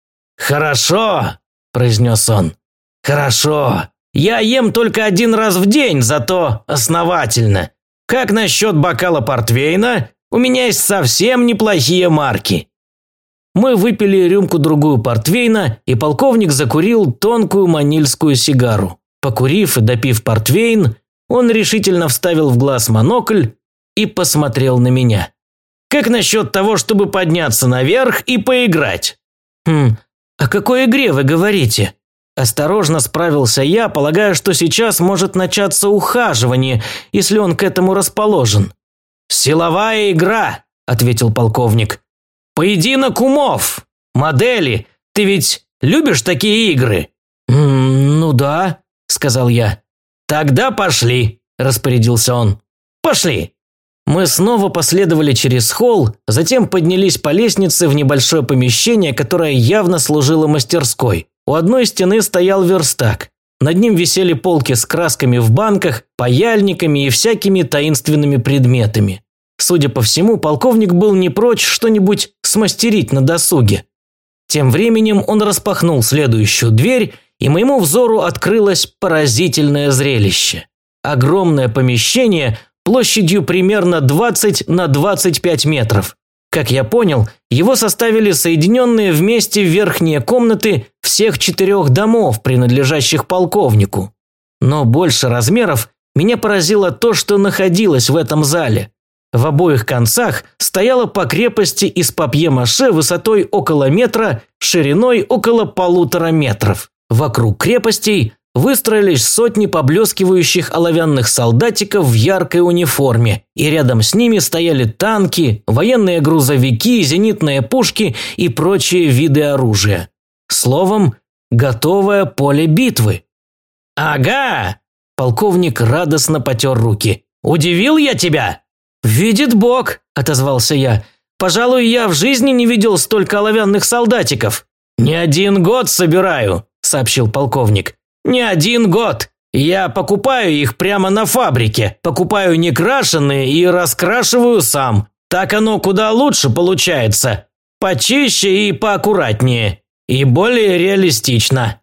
«Хорошо», – произнес он. «Хорошо. Я ем только 1 раз в день, зато основательно. Как насчет бокала портвейна? У меня есть совсем неплохие марки». Мы выпили рюмку-другую портвейна, и полковник закурил тонкую манильскую сигару. Покурив и допив портвейн, он решительно вставил в глаз монокль и посмотрел на меня. «Как насчет того, чтобы подняться наверх и поиграть?» «О какой игре вы говорите?» Осторожно справился я, полагая, что сейчас может начаться ухаживание, если он к этому расположен. «Силовая игра», – ответил полковник. «Поединок умов. Модели. Ты ведь любишь такие игры?» «Ну да», – сказал я. «Тогда пошли», – распорядился он. «Пошли». Мы снова последовали через холл, затем поднялись по лестнице в небольшое помещение, которое явно служило мастерской. У одной стены стоял верстак. Над ним висели полки с красками в банках, паяльниками и всякими таинственными предметами. Судя по всему, полковник был не прочь что-нибудь смастерить на досуге. Тем временем он распахнул следующую дверь, и моему взору открылось поразительное зрелище. Огромное помещение площадью примерно 20 на 25 метров. Как я понял, его составили соединенные вместе верхние комнаты всех 4 домов, принадлежащих полковнику. Но больше размеров меня поразило то, что находилось в этом зале. В обоих концах стояла по крепости из папье-маше высотой около метра, шириной около 1,5 метров. Вокруг крепостей выстроились сотни поблескивающих оловянных солдатиков в яркой униформе, и рядом с ними стояли танки, военные грузовики, зенитные пушки и прочие виды оружия. Словом, готовое поле битвы. «Ага!» – полковник радостно потер руки. «Удивил я тебя?» «Видит Бог», – отозвался я. «Пожалуй, я в жизни не видел столько оловянных солдатиков». «Не 1 год собираю», – сообщил полковник. «Не 1 год. Я покупаю их прямо на фабрике. Покупаю некрашенные и раскрашиваю сам. Так оно куда лучше получается. Почище и поаккуратнее. И более реалистично».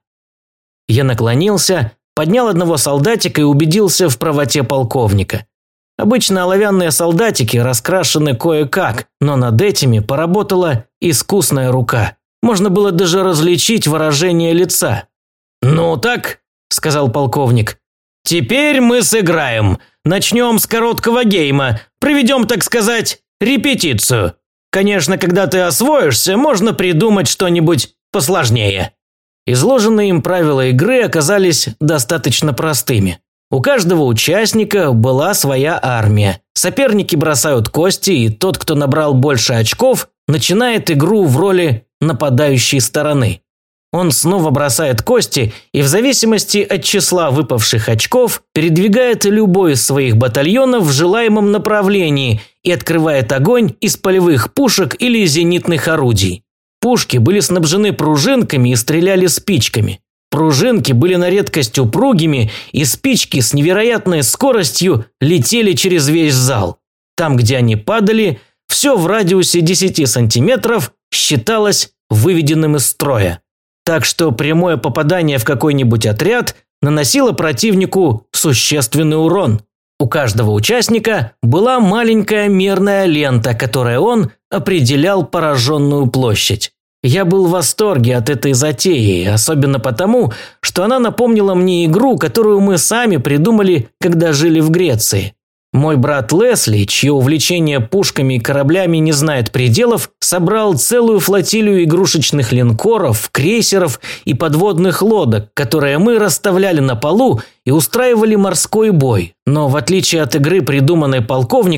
Я наклонился, поднял одного солдатика и убедился в правоте полковника. Обычно оловянные солдатики раскрашены кое-как, но над этими поработала искусная рука. Можно было даже различить выражение лица. «Ну так», – сказал полковник, – «теперь мы сыграем. Начнем с короткого гейма. Проведем, так сказать, репетицию. Конечно, когда ты освоишься, можно придумать что-нибудь посложнее». Изложенные им правила игры оказались достаточно простыми. У каждого участника была своя армия. Соперники бросают кости, и тот, кто набрал больше очков, начинает игру в роли нападающей стороны. Он снова бросает кости и в зависимости от числа выпавших очков передвигает любой из своих батальонов в желаемом направлении и открывает огонь из полевых пушек или зенитных орудий. Пушки были снабжены пружинками и стреляли спичками. Пружинки были на редкость упругими, и спички с невероятной скоростью летели через весь зал. Там, где они падали, все в радиусе 10 сантиметров считалось выведенным из строя. Так что прямое попадание в какой-нибудь отряд наносило противнику существенный урон. У каждого участника была маленькая мерная лента, которой он определял пораженную площадь. Я был в восторге от этой затеи, особенно потому, что она напомнила мне игру, которую мы сами придумали, когда жили в Греции. Мой брат Лесли, чье увлечение пушками и кораблями не знает пределов, собрал целую флотилию игрушечных линкоров, крейсеров и подводных лодок, которые мы расставляли на полу и устраивали морской бой. Но в отличие от игры, придуманной полковником,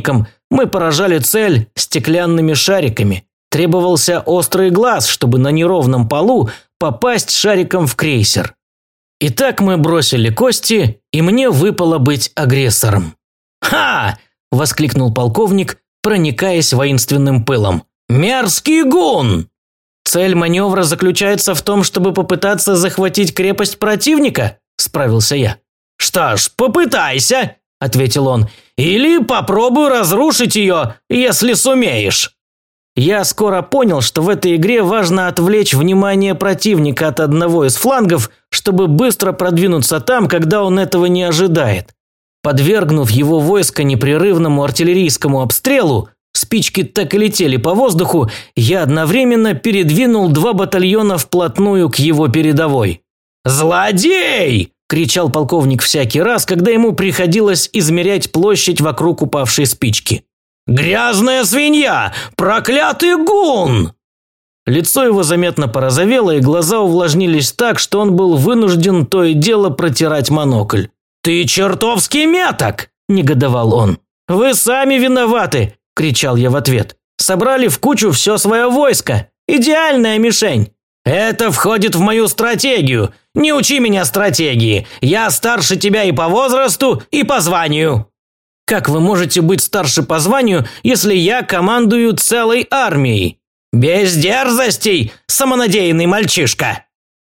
Мы поражали цель стеклянными шариками. Требовался острый глаз, чтобы на неровном полу попасть шариком в крейсер. Итак, мы бросили кости, и мне выпало быть агрессором. «Ха!» – воскликнул полковник, проникаясь воинственным пылом. «Мерзкий гун!» «Цель маневра заключается в том, чтобы попытаться захватить крепость противника?» – справился я. «Что ж, попытайся!» – ответил он. «Или попробуй разрушить ее, если сумеешь». Я скоро понял, что в этой игре важно отвлечь внимание противника от одного из флангов, чтобы быстро продвинуться там, когда он этого не ожидает. Подвергнув его войско непрерывному артиллерийскому обстрелу, спички так и летели по воздуху, я одновременно передвинул 2 батальона вплотную к его передовой. «Злодей!» – кричал полковник всякий раз, когда ему приходилось измерять площадь вокруг упавшей спички. «Грязная свинья! Проклятый гун!» Лицо его заметно порозовело, и глаза увлажнились так, что он был вынужден то и дело протирать монокль. «Ты чертовски меток!» – негодовал он. «Вы сами виноваты!» – кричал я в ответ. «Собрали в кучу все свое войско. Идеальная мишень!» «Это входит в мою стратегию. Не учи меня стратегии. Я старше тебя и по возрасту, и по званию». «Как вы можете быть старше по званию, если я командую целой армией?» «Без дерзостей, самонадеянный мальчишка!»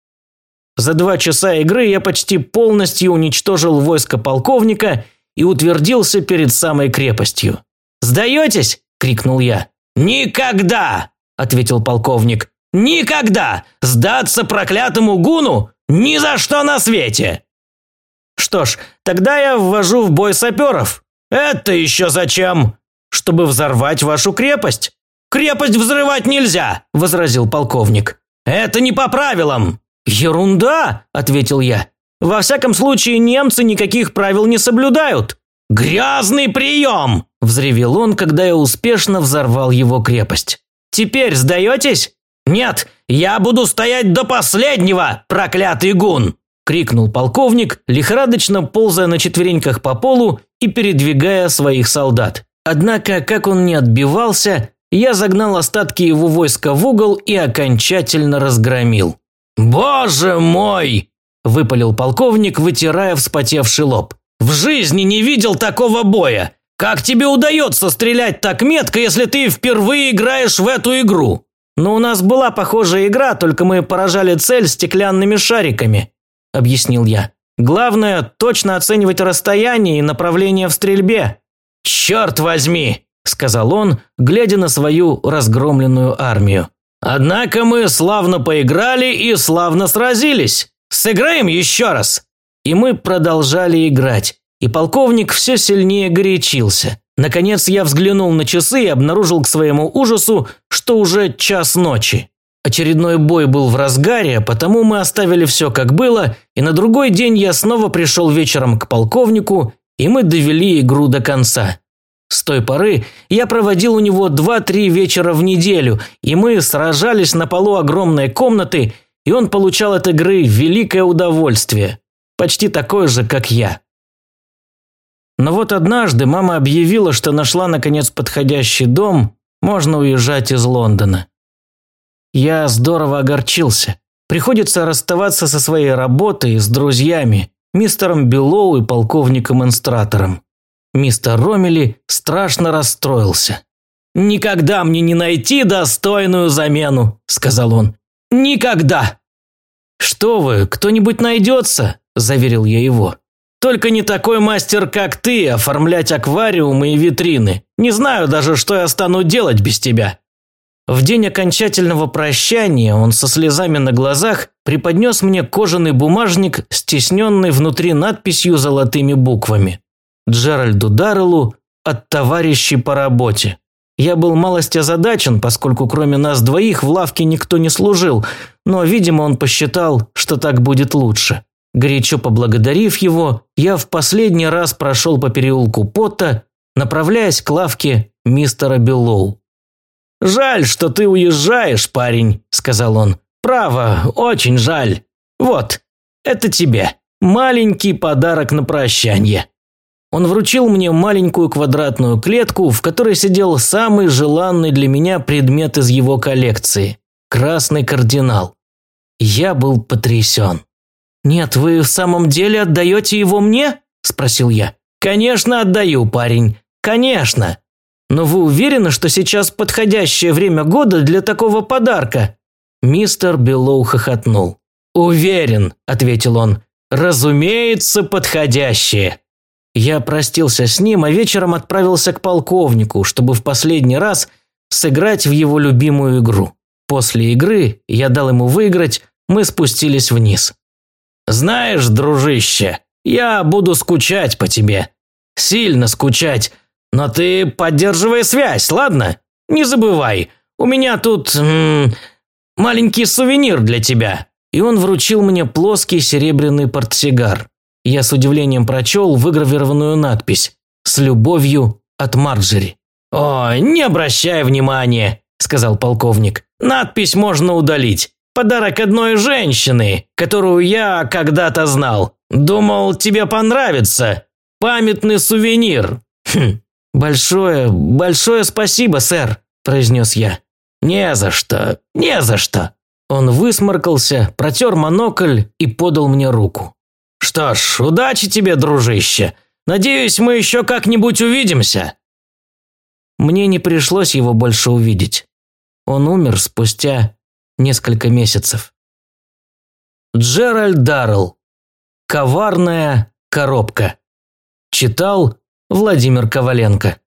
За 2 часа игры я почти полностью уничтожил войско полковника и утвердился перед самой крепостью. «Сдаетесь?» – крикнул я. «Никогда!» – ответил полковник. «Никогда! Сдаться проклятому гуну? Ни за что на свете!» «Что ж, тогда я ввожу в бой саперов». «Это еще зачем?» «Чтобы взорвать вашу крепость». «Крепость взрывать нельзя», – возразил полковник. «Это не по правилам». «Ерунда», – ответил я. «Во всяком случае, немцы никаких правил не соблюдают». «Грязный прием!» – взревел он, когда я успешно взорвал его крепость. «Теперь сдаетесь?» «Нет, я буду стоять до последнего, проклятый гун!» – крикнул полковник, лихорадочно ползая на четвереньках по полу и передвигая своих солдат. Однако, как он не отбивался, я загнал остатки его войска в угол и окончательно разгромил. «Боже мой!» – выпалил полковник, вытирая вспотевший лоб. «В жизни не видел такого боя! Как тебе удается стрелять так метко, если ты впервые играешь в эту игру?» «Но у нас была похожая игра, только мы поражали цель стеклянными шариками», – объяснил я. «Главное – точно оценивать расстояние и направление в стрельбе». «Черт возьми!» – сказал он, глядя на свою разгромленную армию. «Однако мы славно поиграли и славно сразились. Сыграем еще раз!» И мы продолжали играть, и полковник все сильнее горячился. Наконец я взглянул на часы и обнаружил к своему ужасу, что уже 1:00 ночи. Очередной бой был в разгаре, потому мы оставили все как было, и на другой день я снова пришел вечером к полковнику, и мы довели игру до конца. С той поры я проводил у него 2-3 вечера в неделю, и мы сражались на полу огромной комнаты, и он получал от игры великое удовольствие, почти такое же, как я. Но вот однажды мама объявила, что нашла наконец подходящий дом, можно уезжать из Лондона. Я здорово огорчился. Приходится расставаться со своей работой, с друзьями, мистером Беллоу и полковником Энстратором. Мистер Роммели страшно расстроился. «Никогда мне не найти достойную замену», – сказал он. «Никогда!» «Что вы, кто-нибудь найдется?» – заверил я его. «Только не такой мастер, как ты, оформлять аквариумы и витрины. Не знаю даже, что я стану делать без тебя». В день окончательного прощания он со слезами на глазах преподнес мне кожаный бумажник, стисненный внутри надписью золотыми буквами. Джеральду Дарреллу от товарищей по работе. Я был малость озадачен, поскольку кроме нас двоих в лавке никто не служил, но, видимо, он посчитал, что так будет лучше. Горячо поблагодарив его, я в последний раз прошел по переулку Потта, направляясь к лавке мистера Беллоу. «Жаль, что ты уезжаешь, парень», – сказал он. «Право, очень жаль. Вот, это тебе. Маленький подарок на прощанье». Он вручил мне маленькую квадратную клетку, в которой сидел самый желанный для меня предмет из его коллекции – красный кардинал. Я был потрясен. «Нет, вы в самом деле отдаете его мне?» – спросил я. «Конечно отдаю, парень, конечно. Но вы уверены, что сейчас подходящее время года для такого подарка?» Мистер Беллоу хохотнул. «Уверен», – ответил он. «Разумеется, подходящее». Я простился с ним, а вечером отправился к полковнику, чтобы в последний раз сыграть в его любимую игру. После игры я дал ему выиграть, мы спустились вниз. «Знаешь, дружище, я буду скучать по тебе. Сильно скучать, но ты поддерживай связь, ладно? Не забывай, у меня тут маленький сувенир для тебя». И он вручил мне плоский серебряный портсигар. Я с удивлением прочел выгравированную надпись «С любовью от Марджери». «О, не обращай внимания», – сказал полковник. «Надпись можно удалить. Подарок одной женщины, которую я когда-то знал. Думал, тебе понравится. Памятный сувенир». «Хм, большое спасибо, сэр», – произнес я. «Не за что, не за что». Он высморкался, протер монокль и подал мне руку. «Что ж, удачи тебе, дружище. Надеюсь, мы еще как-нибудь увидимся». Мне не пришлось его больше увидеть. Он умер спустя несколько месяцев. Джеральд Даррелл. «Коварная коробка». Читал Владимир Коваленко.